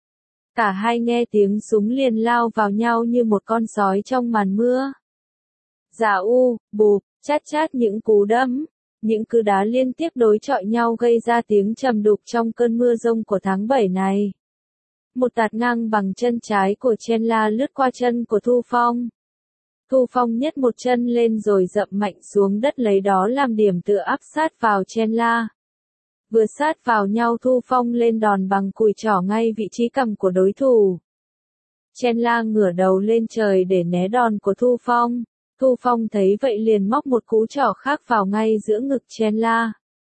Cả hai nghe tiếng súng liền lao vào nhau như một con sói trong màn mưa. Giả u, bụp, chát chát những cú đấm. Những cú đá liên tiếp đối chọi nhau gây ra tiếng trầm đục trong cơn mưa rông của tháng bảy này. Một tạt ngang bằng chân trái của Chenla lướt qua chân của Thu Phong. Thu Phong nhấc một chân lên rồi dậm mạnh xuống đất, lấy đó làm điểm tựa áp sát vào Chenla. Vừa sát vào nhau, Thu Phong lên đòn bằng cùi trỏ ngay vị trí cằm của đối thủ. Chenla ngửa đầu lên trời để né đòn của Thu Phong. Thu Phong thấy vậy liền móc một cú trỏ khác vào ngay giữa ngực Chenla.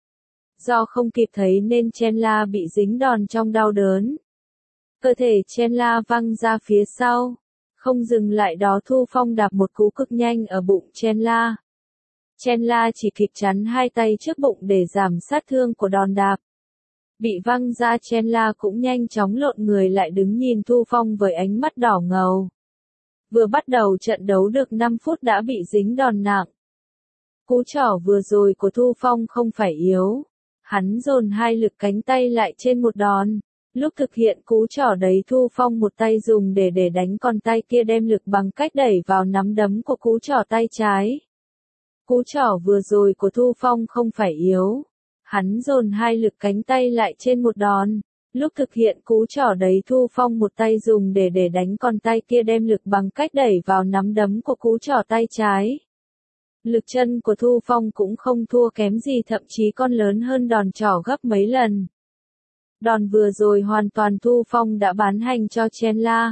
Do không kịp thấy nên Chenla bị dính đòn trong đau đớn. Cơ thể Chenla văng ra phía sau. Không dừng lại đó, Thu Phong đạp một cú cực nhanh ở bụng Chenla. Chenla chỉ kịp chắn hai tay trước bụng để giảm sát thương của đòn đạp. Bị văng ra, Chenla cũng nhanh chóng lộn người lại đứng nhìn Thu Phong với ánh mắt đỏ ngầu. Vừa bắt đầu trận đấu được năm phút đã bị dính đòn nặng. Cú trỏ vừa rồi của Thu Phong không phải yếu. Hắn dồn hai lực cánh tay lại trên một đòn. Lúc thực hiện cú trỏ đấy Thu Phong một tay dùng để để đánh, còn tay kia đem lực bằng cách đẩy vào nắm đấm của cú trỏ tay trái. Cú trỏ vừa rồi của Thu Phong không phải yếu. Hắn dồn hai lực cánh tay lại trên một đòn. Lúc thực hiện cú trỏ đấy Thu Phong một tay dùng để để đánh, còn tay kia đem lực bằng cách đẩy vào nắm đấm của cú trỏ tay trái. Lực chân của Thu Phong cũng không thua kém gì, thậm chí còn lớn hơn đòn trỏ gấp mấy lần. Đòn vừa rồi hoàn toàn Thu Phong đã bán hành cho Chandler.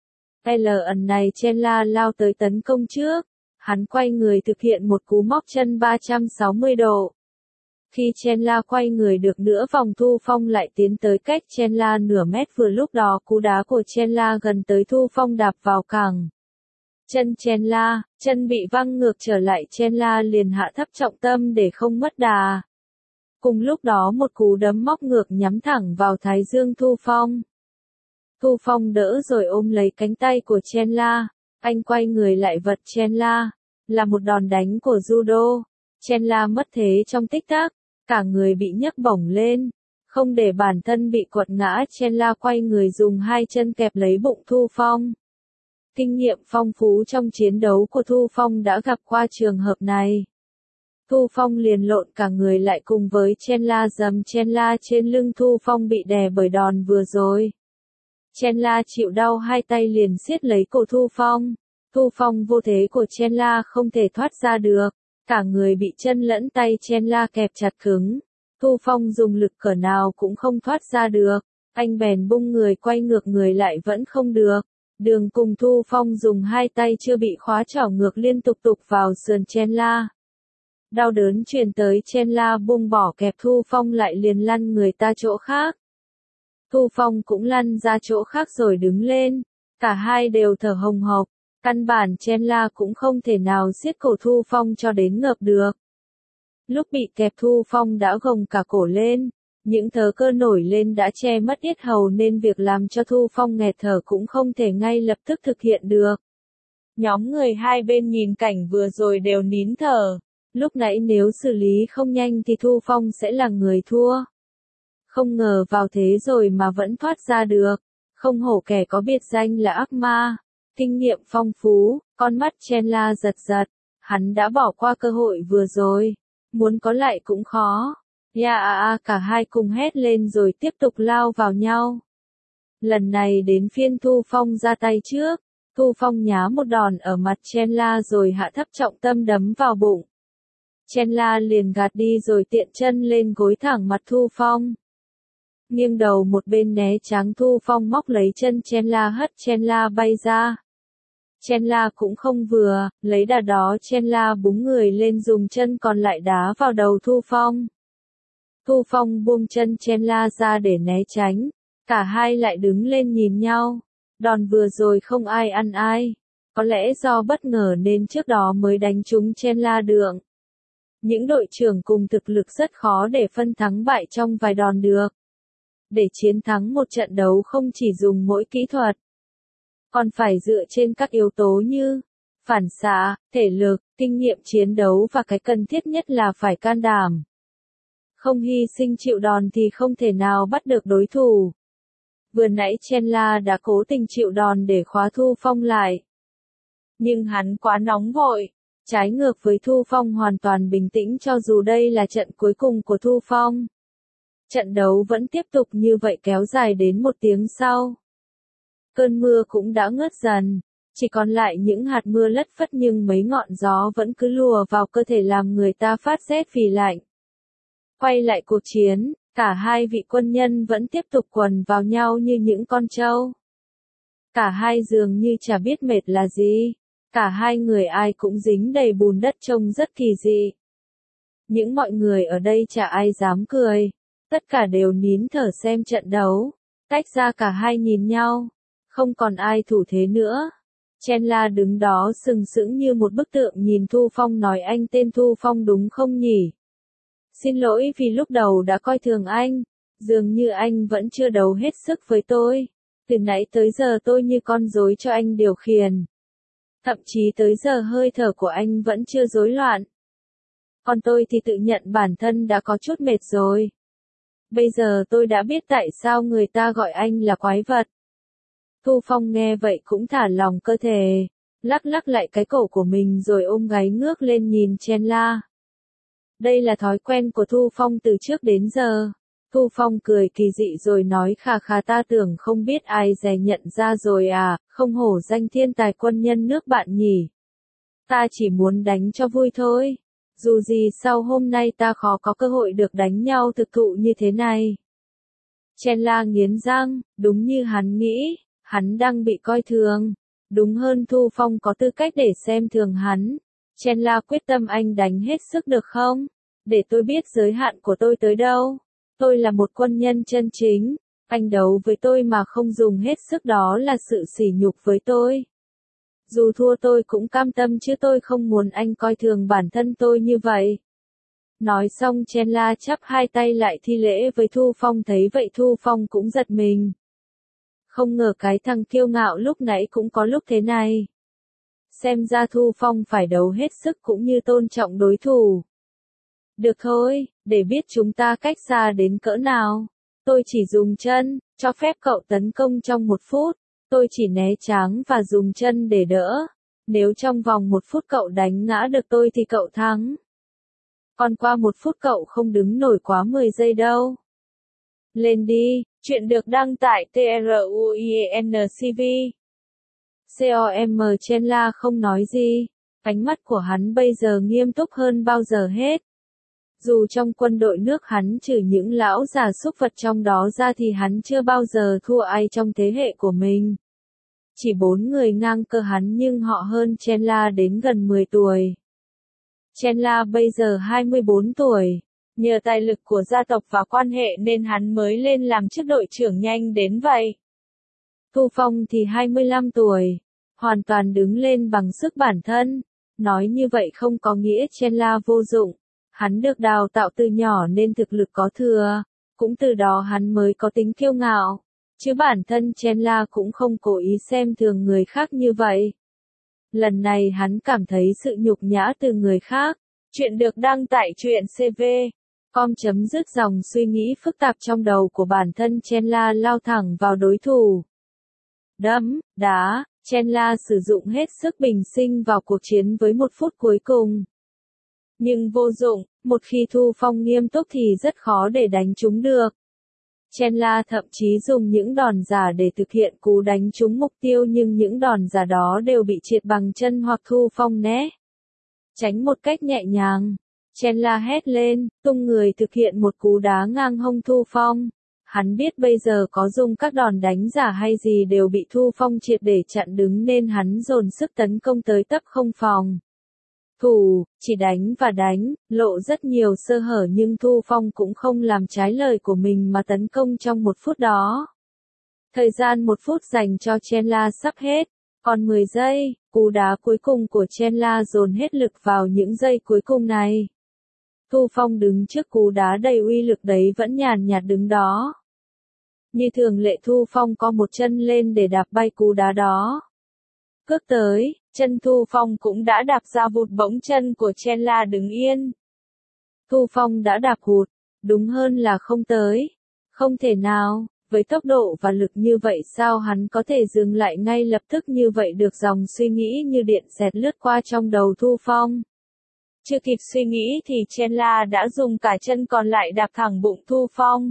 L ẩn này Chandler lao tới tấn công trước. Hắn quay người thực hiện một cú móc chân ba trăm sáu mươi độ. Khi Chandler quay người được nửa vòng, Thu Phong lại tiến tới cách Chandler nửa mét, vừa lúc đó cú đá của Chandler gần tới Thu Phong đạp vào cẳng chân Chandler, chân bị văng ngược trở lại, Chandler liền hạ thấp trọng tâm để không mất đà. Cùng lúc đó một cú đấm móc ngược nhắm thẳng vào thái dương Thu Phong. Thu Phong đỡ rồi ôm lấy cánh tay của Chandler, anh quay người lại vật Chandler, là một đòn đánh của judo. Chandler mất thế trong tích tắc, cả người bị nhấc bổng lên, không để bản thân bị quật ngã, Chandler quay người dùng hai chân kẹp lấy bụng Thu Phong. Kinh nghiệm phong phú trong chiến đấu của Thu Phong đã gặp qua trường hợp này. Thu Phong liền lộn cả người lại cùng với Chandler giẫm Chandler trên lưng. Thu Phong bị đè bởi đòn vừa rồi. Chandler chịu đau, hai tay liền siết lấy cổ Thu Phong. Thu Phong vô thế của Chandler không thể thoát ra được. Cả người bị chân lẫn tay Chandler kẹp chặt cứng. Thu Phong dùng lực cỡ nào cũng không thoát ra được. Anh bèn bung người quay ngược người lại vẫn không được. Đường cùng Thu Phong dùng hai tay chưa bị khóa chảo ngược liên tục tục vào sườn Chandler. Đau đớn truyền tới, Chandler buông bỏ kẹp Thu Phong lại liền lăn người ta chỗ khác. Thu Phong cũng lăn ra chỗ khác rồi đứng lên. Cả hai đều thở hồng hộc. Căn bản Chandler cũng không thể nào siết cổ Thu Phong cho đến ngợp được. Lúc bị kẹp Thu Phong đã gồng cả cổ lên. Những thớ cơ nổi lên đã che mất yết hầu nên việc làm cho Thu Phong nghẹt thở cũng không thể ngay lập tức thực hiện được. Nhóm người hai bên nhìn cảnh vừa rồi đều nín thở. Lúc nãy nếu xử lý không nhanh thì Thu Phong sẽ là người thua. Không ngờ vào thế rồi mà vẫn thoát ra được. Không hổ kẻ có biệt danh là ác ma. Kinh nghiệm phong phú, con mắt Chandler giật giật. Hắn đã bỏ qua cơ hội vừa rồi. Muốn có lại cũng khó. Ya a a, cả hai cùng hét lên rồi tiếp tục lao vào nhau. Lần này đến phiên Thu Phong ra tay trước. Thu Phong nhá một đòn ở mặt Chandler rồi hạ thấp trọng tâm đấm vào bụng. Chandler liền gạt đi rồi tiện chân lên gối thẳng mặt Thu Phong. Nghiêng đầu một bên né tránh, Thu Phong móc lấy chân Chandler hất Chandler bay ra. Chandler cũng không vừa, lấy đà đó Chandler búng người lên dùng chân còn lại đá vào đầu Thu Phong. Thu Phong buông chân Chandler ra để né tránh. Cả hai lại đứng lên nhìn nhau. Đòn vừa rồi không ai ăn ai. Có lẽ do bất ngờ nên trước đó mới đánh trúng Chandler được. Những đội trưởng cùng thực lực rất khó để phân thắng bại trong vài đòn được. Để chiến thắng một trận đấu không chỉ dùng mỗi kỹ thuật, còn phải dựa trên các yếu tố như phản xạ, thể lực, kinh nghiệm chiến đấu và cái cần thiết nhất là phải can đảm. Không hy sinh chịu đòn thì không thể nào bắt được đối thủ. Vừa nãy Chandler đã cố tình chịu đòn để khóa Thu Phong lại. Nhưng hắn quá nóng vội. Trái ngược với Thu Phong hoàn toàn bình tĩnh cho dù đây là trận cuối cùng của Thu Phong. Trận đấu vẫn tiếp tục như vậy kéo dài đến một tiếng sau. Cơn mưa cũng đã ngớt dần, chỉ còn lại những hạt mưa lất phất nhưng mấy ngọn gió vẫn cứ lùa vào cơ thể làm người ta phát rét vì lạnh. Quay lại cuộc chiến, cả hai vị quân nhân vẫn tiếp tục quần vào nhau như những con trâu. Cả hai dường như chả biết mệt là gì. Cả hai người ai cũng dính đầy bùn đất trông rất kỳ dị. Những mọi người ở đây chả ai dám cười. Tất cả đều nín thở xem trận đấu. Tách ra cả hai nhìn nhau. Không còn ai thủ thế nữa. Chandler đứng đó sừng sững như một bức tượng nhìn Thu Phong nói anh tên Thu Phong đúng không nhỉ? Xin lỗi vì lúc đầu đã coi thường anh. Dường như anh vẫn chưa đấu hết sức với tôi. Từ nãy tới giờ tôi như con rối cho anh điều khiển. Thậm chí tới giờ hơi thở của anh vẫn chưa rối loạn. Còn tôi thì tự nhận bản thân đã có chút mệt rồi. Bây giờ tôi đã biết tại sao người ta gọi anh là quái vật. Thu Phong nghe vậy cũng thả lòng cơ thể, lắc lắc lại cái cổ của mình rồi ôm gáy ngước lên nhìn Chandler. Đây là thói quen của Thu Phong từ trước đến giờ. Thu Phong cười kỳ dị rồi nói khà khà, ta tưởng không biết ai dè nhận ra rồi à, không hổ danh thiên tài quân nhân nước bạn nhỉ. Ta chỉ muốn đánh cho vui thôi. Dù gì sau hôm nay ta khó có cơ hội được đánh nhau thực thụ như thế này. Chandler nghiến răng, đúng như hắn nghĩ, hắn đang bị coi thường. Đúng hơn Thu Phong có tư cách để xem thường hắn. Chandler quyết tâm, anh đánh hết sức được không? Để tôi biết giới hạn của tôi tới đâu. Tôi là một quân nhân chân chính. Anh đấu với tôi mà không dùng hết sức đó là sự sỉ nhục với tôi. Dù thua tôi cũng cam tâm chứ tôi không muốn anh coi thường bản thân tôi như vậy. Nói xong Chandler chắp hai tay lại thi lễ với Thu Phong, thấy vậy Thu Phong cũng giật mình. Không ngờ cái thằng kiêu ngạo lúc nãy cũng có lúc thế này. Xem ra Thu Phong phải đấu hết sức cũng như tôn trọng đối thủ. Được thôi, để biết chúng ta cách xa đến cỡ nào. Tôi chỉ dùng chân, cho phép cậu tấn công trong một phút. Tôi chỉ né tránh và dùng chân để đỡ. Nếu trong vòng một phút cậu đánh ngã được tôi thì cậu thắng. Còn qua một phút cậu không đứng nổi quá mười giây đâu. Lên đi, chuyện được đăng tại truincv. Com Chandler không nói gì. Ánh mắt của hắn bây giờ nghiêm túc hơn bao giờ hết. Dù trong quân đội nước hắn trừ những lão già súc vật trong đó ra thì hắn chưa bao giờ thua ai trong thế hệ của mình. Chỉ bốn người ngang cơ hắn nhưng họ hơn Chandler đến gần mười tuổi. Chandler bây giờ hai mươi bốn tuổi. Nhờ tài lực của gia tộc và quan hệ nên hắn mới lên làm chức đội trưởng nhanh đến vậy. Thu Phong thì hai mươi lăm tuổi. Hoàn toàn đứng lên bằng sức bản thân. Nói như vậy không có nghĩa Chandler vô dụng. Hắn được đào tạo từ nhỏ nên thực lực có thừa, cũng từ đó hắn mới có tính kiêu ngạo, chứ bản thân Chandler cũng không cố ý xem thường người khác như vậy. Lần này hắn cảm thấy sự nhục nhã từ người khác. Chuyện được đăng tại truincv. Com chấm dứt dòng suy nghĩ phức tạp trong đầu của bản thân Chandler lao thẳng vào đối thủ. Đấm, đá, Chandler sử dụng hết sức bình sinh vào cuộc chiến với một phút cuối cùng. Nhưng vô dụng, một khi Thu Phong nghiêm túc thì rất khó để đánh trúng được. Chandler thậm chí dùng những đòn giả để thực hiện cú đánh trúng mục tiêu nhưng những đòn giả đó đều bị triệt bằng chân hoặc Thu Phong né tránh một cách nhẹ nhàng. Chandler hét lên, tung người thực hiện một cú đá ngang hông Thu Phong. Hắn biết bây giờ có dùng các đòn đánh giả hay gì đều bị Thu Phong triệt để chặn đứng nên hắn dồn sức tấn công tới tấp không phòng. Thủ, chỉ đánh và đánh, lộ rất nhiều sơ hở nhưng Thu Phong cũng không làm trái lời của mình mà tấn công trong một phút đó. Thời gian một phút dành cho Chandler sắp hết, còn mười giây, cú đá cuối cùng của Chandler dồn hết lực vào những giây cuối cùng này. Thu Phong đứng trước cú đá đầy uy lực đấy vẫn nhàn nhạt đứng đó. Như thường lệ Thu Phong co một chân lên để đạp bay cú đá đó. Cước tới, chân Thu Phong cũng đã đạp ra vụt bỗng chân của Chandler đứng yên. Thu Phong đã đạp hụt, đúng hơn là không tới. Không thể nào, với tốc độ và lực như vậy sao hắn có thể dừng lại ngay lập tức như vậy được, dòng suy nghĩ như điện xẹt lướt qua trong đầu Thu Phong. Chưa kịp suy nghĩ thì Chandler đã dùng cả chân còn lại đạp thẳng bụng Thu Phong.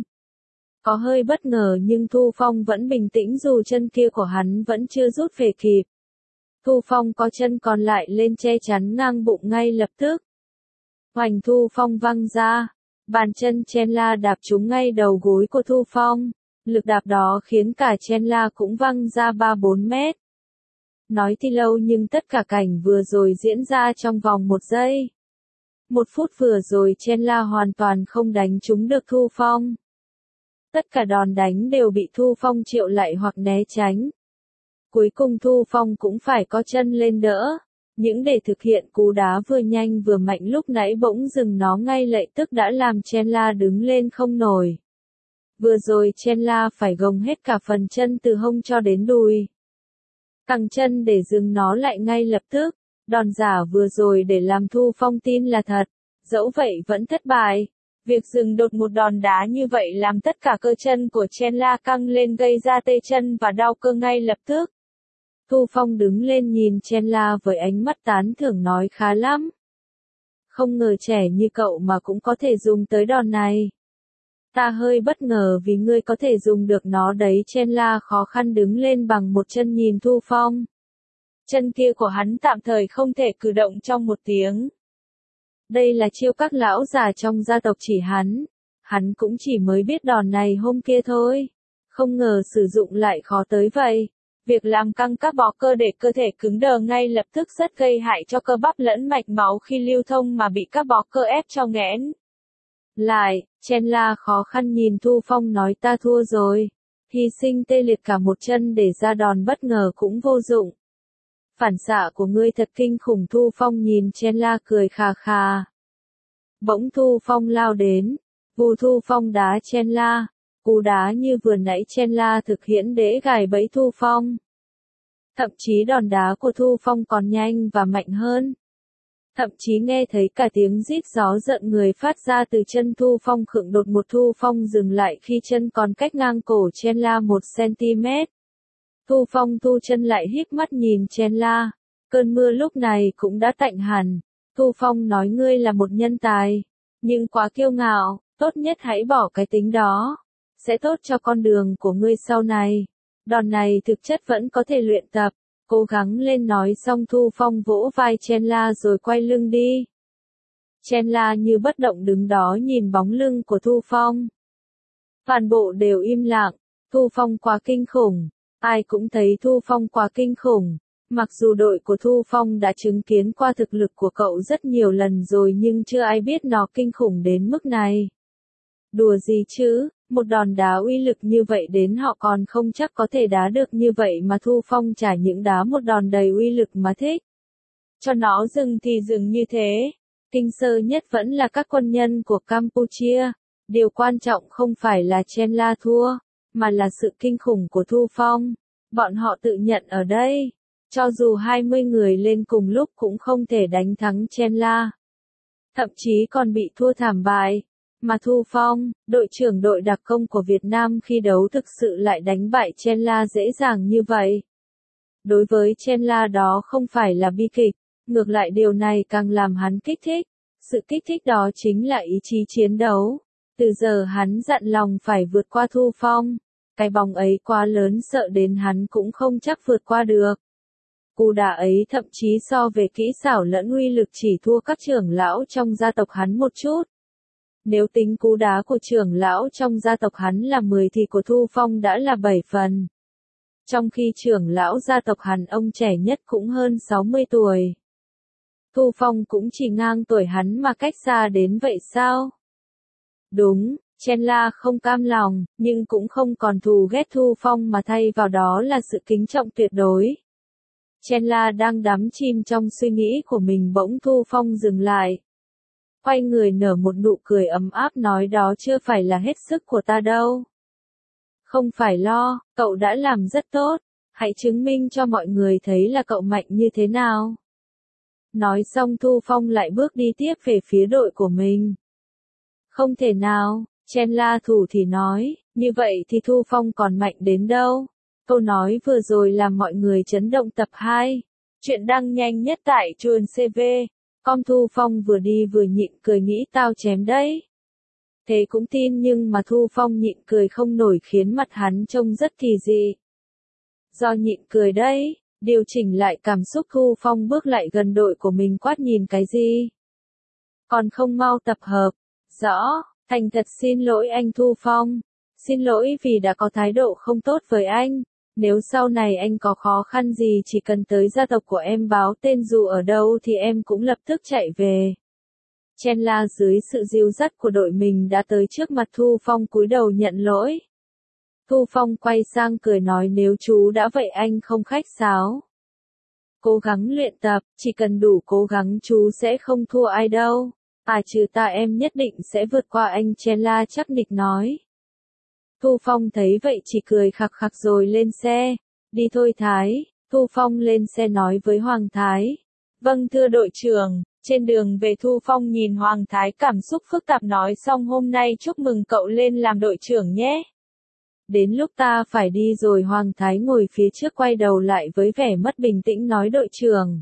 Có hơi bất ngờ nhưng Thu Phong vẫn bình tĩnh dù chân kia của hắn vẫn chưa rút về kịp. Thu Phong có chân còn lại lên che chắn ngang bụng ngay lập tức. Hoành, Thu Phong văng ra. Bàn chân Chandler đạp trúng ngay đầu gối của Thu Phong. Lực đạp đó khiến cả Chandler cũng văng ra ba bốn mét. Nói thì lâu nhưng tất cả cảnh vừa rồi diễn ra trong vòng một giây. Một phút vừa rồi Chandler hoàn toàn không đánh trúng được Thu Phong. Tất cả đòn đánh đều bị Thu Phong triệu lại hoặc né tránh. Cuối cùng Thu Phong cũng phải có chân lên đỡ. Những để thực hiện cú đá vừa nhanh vừa mạnh lúc nãy bỗng dừng nó ngay lập tức đã làm Chandler đứng lên không nổi. Vừa rồi Chandler phải gồng hết cả phần chân từ hông cho đến đùi. Cẳng chân để dừng nó lại ngay lập tức. Đòn giả vừa rồi để làm Thu Phong tin là thật. Dẫu vậy vẫn thất bại. Việc dừng đột một đòn đá như vậy làm tất cả cơ chân của Chandler căng lên gây ra tê chân và đau cơ ngay lập tức. Thu Phong đứng lên nhìn Chandler với ánh mắt tán thưởng nói khá lắm. Không ngờ trẻ như cậu mà cũng có thể dùng tới đòn này. Ta hơi bất ngờ vì ngươi có thể dùng được nó đấy. Chandler khó khăn đứng lên bằng một chân nhìn Thu Phong. Chân kia của hắn tạm thời không thể cử động trong một tiếng. Đây là chiêu các lão già trong gia tộc chỉ hắn. Hắn cũng chỉ mới biết đòn này hôm kia thôi. Không ngờ sử dụng lại khó tới vậy. Việc làm căng các bó cơ để cơ thể cứng đờ ngay lập tức rất gây hại cho cơ bắp lẫn mạch máu khi lưu thông mà bị các bó cơ ép cho nghẽn. Lại, Chandler khó khăn nhìn Thu Phong nói ta thua rồi. Hy sinh tê liệt cả một chân để ra đòn bất ngờ cũng vô dụng. Phản xạ của ngươi thật kinh khủng. Thu Phong nhìn Chandler cười khà khà. Bỗng Thu Phong lao đến. Vù Thu Phong đá Chandler. Cú đá như vừa nãy Chandler thực hiện để gài bẫy Thu Phong. Thậm chí đòn đá của Thu Phong còn nhanh và mạnh hơn. Thậm chí nghe thấy cả tiếng rít gió giận người phát ra từ chân Thu Phong. Khựng đột một Thu Phong dừng lại khi chân còn cách ngang cổ Chandler một xăng-ti-mét. Thu Phong thu chân lại híp mắt nhìn Chandler. Cơn mưa lúc này cũng đã tạnh hẳn. Thu Phong nói ngươi là một nhân tài. Nhưng quá kiêu ngạo, tốt nhất hãy bỏ cái tính đó. Sẽ tốt cho con đường của ngươi sau này. Đòn này thực chất vẫn có thể luyện tập. Cố gắng lên nói xong Thu Phong vỗ vai Chandler rồi quay lưng đi. Chandler như bất động đứng đó nhìn bóng lưng của Thu Phong. Toàn bộ đều im lặng. Thu Phong quá kinh khủng. Ai cũng thấy Thu Phong quá kinh khủng. Mặc dù đội của Thu Phong đã chứng kiến qua thực lực của cậu rất nhiều lần rồi nhưng chưa ai biết nó kinh khủng đến mức này. Đùa gì chứ, một đòn đá uy lực như vậy đến họ còn không chắc có thể đá được như vậy mà Thu Phong trả những đá một đòn đầy uy lực mà thích. Cho nó dừng thì dừng như thế. Kinh sợ nhất vẫn là các quân nhân của Campuchia. Điều quan trọng không phải là Chandler thua, mà là sự kinh khủng của Thu Phong. Bọn họ tự nhận ở đây. Cho dù hai mươi người lên cùng lúc cũng không thể đánh thắng Chandler. Thậm chí còn bị thua thảm bại. Mà Thu Phong, đội trưởng đội đặc công của Việt Nam khi đấu thực sự lại đánh bại Chandler dễ dàng như vậy. Đối với Chandler đó không phải là bi kịch, ngược lại điều này càng làm hắn kích thích. Sự kích thích đó chính là ý chí chiến đấu. Từ giờ hắn dặn lòng phải vượt qua Thu Phong. Cái bóng ấy quá lớn sợ đến hắn cũng không chắc vượt qua được. Cú đá ấy thậm chí so về kỹ xảo lẫn uy lực chỉ thua các trưởng lão trong gia tộc hắn một chút. Nếu tính cú đá của trưởng lão trong gia tộc hắn là mười thì của Thu Phong đã là bảy phần. Trong khi trưởng lão gia tộc hắn ông trẻ nhất cũng hơn sáu mươi tuổi. Thu Phong cũng chỉ ngang tuổi hắn mà cách xa đến vậy sao? Đúng, Chandler không cam lòng, nhưng cũng không còn thù ghét Thu Phong mà thay vào đó là sự kính trọng tuyệt đối. Chandler đang đắm chìm trong suy nghĩ của mình bỗng Thu Phong dừng lại. Quay người nở một nụ cười ấm áp nói đó chưa phải là hết sức của ta đâu. Không phải lo, cậu đã làm rất tốt, hãy chứng minh cho mọi người thấy là cậu mạnh như thế nào. Nói xong Thu Phong lại bước đi tiếp về phía đội của mình. Không thể nào, Chandler thủ thì nói, như vậy thì Thu Phong còn mạnh đến đâu. Câu nói vừa rồi làm mọi người chấn động. Tập hai. Chuyện đăng nhanh nhất tại chuồn xê vê. Com Thu Phong vừa đi vừa nhịn cười nghĩ tao chém đấy. Thế cũng tin nhưng mà Thu Phong nhịn cười không nổi khiến mặt hắn trông rất kỳ dị. Do nhịn cười đấy, điều chỉnh lại cảm xúc Thu Phong bước lại gần đội của mình quát nhìn cái gì. Còn không mau tập hợp. Rõ, thành thật xin lỗi anh Thu Phong. Xin lỗi vì đã có thái độ không tốt với anh. Nếu sau này anh có khó khăn gì chỉ cần tới gia tộc của em báo tên dù ở đâu thì em cũng lập tức chạy về. Chandler dưới sự dìu dắt của đội mình đã tới trước mặt Thu Phong cúi đầu nhận lỗi. Thu Phong quay sang cười nói nếu chú đã vậy anh không khách sáo. Cố gắng luyện tập, chỉ cần đủ cố gắng chú sẽ không thua ai đâu. À trừ ta em nhất định sẽ vượt qua anh Chandler chắc nịch nói. Thu Phong thấy vậy chỉ cười khặc khặc rồi lên xe. Đi thôi Thái. Thu Phong lên xe nói với Hoàng Thái. Vâng thưa đội trưởng. Trên đường về Thu Phong nhìn Hoàng Thái cảm xúc phức tạp nói xong hôm nay chúc mừng cậu lên làm đội trưởng nhé. Đến lúc ta phải đi rồi Hoàng Thái ngồi phía trước quay đầu lại với vẻ mất bình tĩnh nói đội trưởng.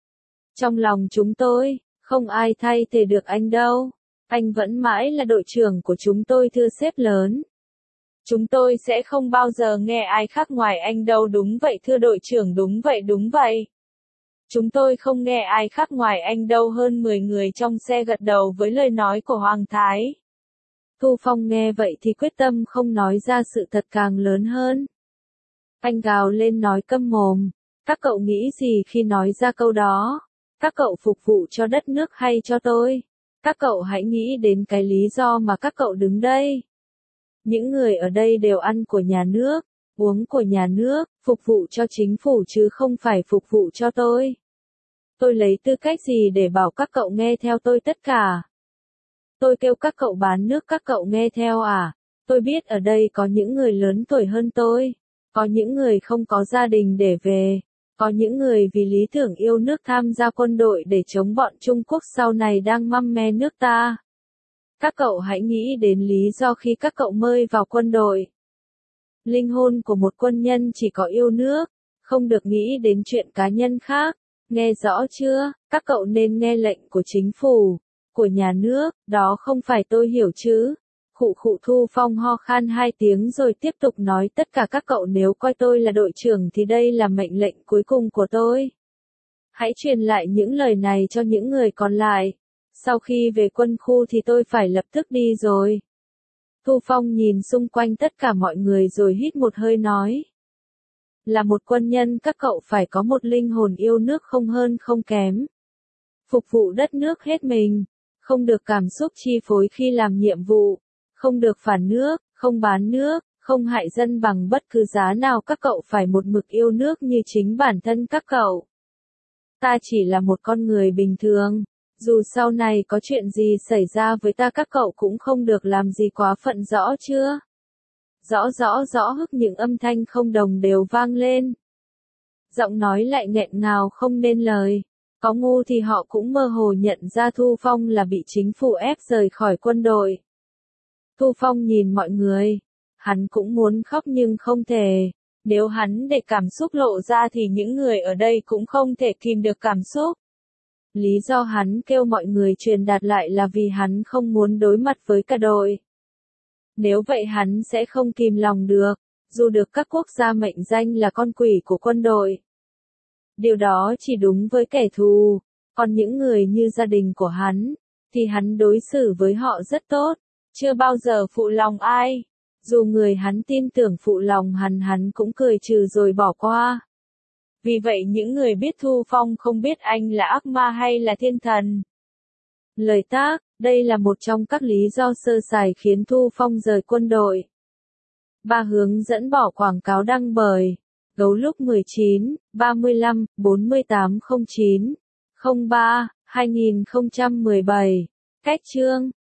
Trong lòng chúng tôi, không ai thay thế được anh đâu. Anh vẫn mãi là đội trưởng của chúng tôi thưa sếp lớn. Chúng tôi sẽ không bao giờ nghe ai khác ngoài anh đâu đúng vậy thưa đội trưởng đúng vậy đúng vậy. Chúng tôi không nghe ai khác ngoài anh đâu hơn mười người trong xe gật đầu với lời nói của Hoàng Thái. Thu Phong nghe vậy thì quyết tâm không nói ra sự thật càng lớn hơn. Anh gào lên nói câm mồm, các cậu nghĩ gì khi nói ra câu đó? Các cậu phục vụ cho đất nước hay cho tôi? Các cậu hãy nghĩ đến cái lý do mà các cậu đứng đây. Những người ở đây đều ăn của nhà nước, uống của nhà nước, phục vụ cho chính phủ chứ không phải phục vụ cho tôi. Tôi lấy tư cách gì để bảo các cậu nghe theo tôi tất cả? Tôi kêu các cậu bán nước các cậu nghe theo à? Tôi biết ở đây có những người lớn tuổi hơn tôi, có những người không có gia đình để về, có những người vì lý tưởng yêu nước tham gia quân đội để chống bọn Trung Quốc sau này đang măm me nước ta. Các cậu hãy nghĩ đến lý do khi các cậu mời vào quân đội. Linh hồn của một quân nhân chỉ có yêu nước, không được nghĩ đến chuyện cá nhân khác. Nghe rõ chưa? Các cậu nên nghe lệnh của chính phủ, của nhà nước, đó không phải tôi hiểu chứ. Khụ khụ Thu Phong ho khan hai tiếng rồi tiếp tục nói tất cả các cậu nếu coi tôi là đội trưởng thì đây là mệnh lệnh cuối cùng của tôi. Hãy truyền lại những lời này cho những người còn lại. Sau khi về quân khu thì tôi phải lập tức đi rồi. Thu Phong nhìn xung quanh tất cả mọi người rồi hít một hơi nói. Là một quân nhân các cậu phải có một linh hồn yêu nước không hơn không kém. Phục vụ đất nước hết mình, không được cảm xúc chi phối khi làm nhiệm vụ, không được phản nước, không bán nước, không hại dân bằng bất cứ giá nào các cậu phải một mực yêu nước như chính bản thân các cậu. Ta chỉ là một con người bình thường, dù sau này có chuyện gì xảy ra với ta các cậu cũng không được làm gì quá phận rõ chưa? Rõ rõ rõ hức những âm thanh không đồng đều vang lên. Giọng nói lại nghẹn ngào không nên lời. Có ngu thì họ cũng mơ hồ nhận ra Thu Phong là bị chính phủ ép rời khỏi quân đội. Thu Phong nhìn mọi người. Hắn cũng muốn khóc nhưng không thể. Nếu hắn để cảm xúc lộ ra thì những người ở đây cũng không thể kìm được cảm xúc. Lý do hắn kêu mọi người truyền đạt lại là vì hắn không muốn đối mặt với cả đội. Nếu vậy hắn sẽ không kìm lòng được, dù được các quốc gia mệnh danh là con quỷ của quân đội. Điều đó chỉ đúng với kẻ thù, còn những người như gia đình của hắn, thì hắn đối xử với họ rất tốt, chưa bao giờ phụ lòng ai. Dù người hắn tin tưởng phụ lòng hắn hắn cũng cười trừ rồi bỏ qua. Vì vậy những người biết Thu Phong không biết anh là ác ma hay là thiên thần. Lời tác, đây là một trong các lý do sơ sài khiến Thu Phong rời quân đội. Ba hướng dẫn bỏ quảng cáo đăng bởi Gấu lúc mười chín, ba mươi lăm, bốn mươi tám không chín, không ba, hai nghìn không trăm mười bảy. Cách chương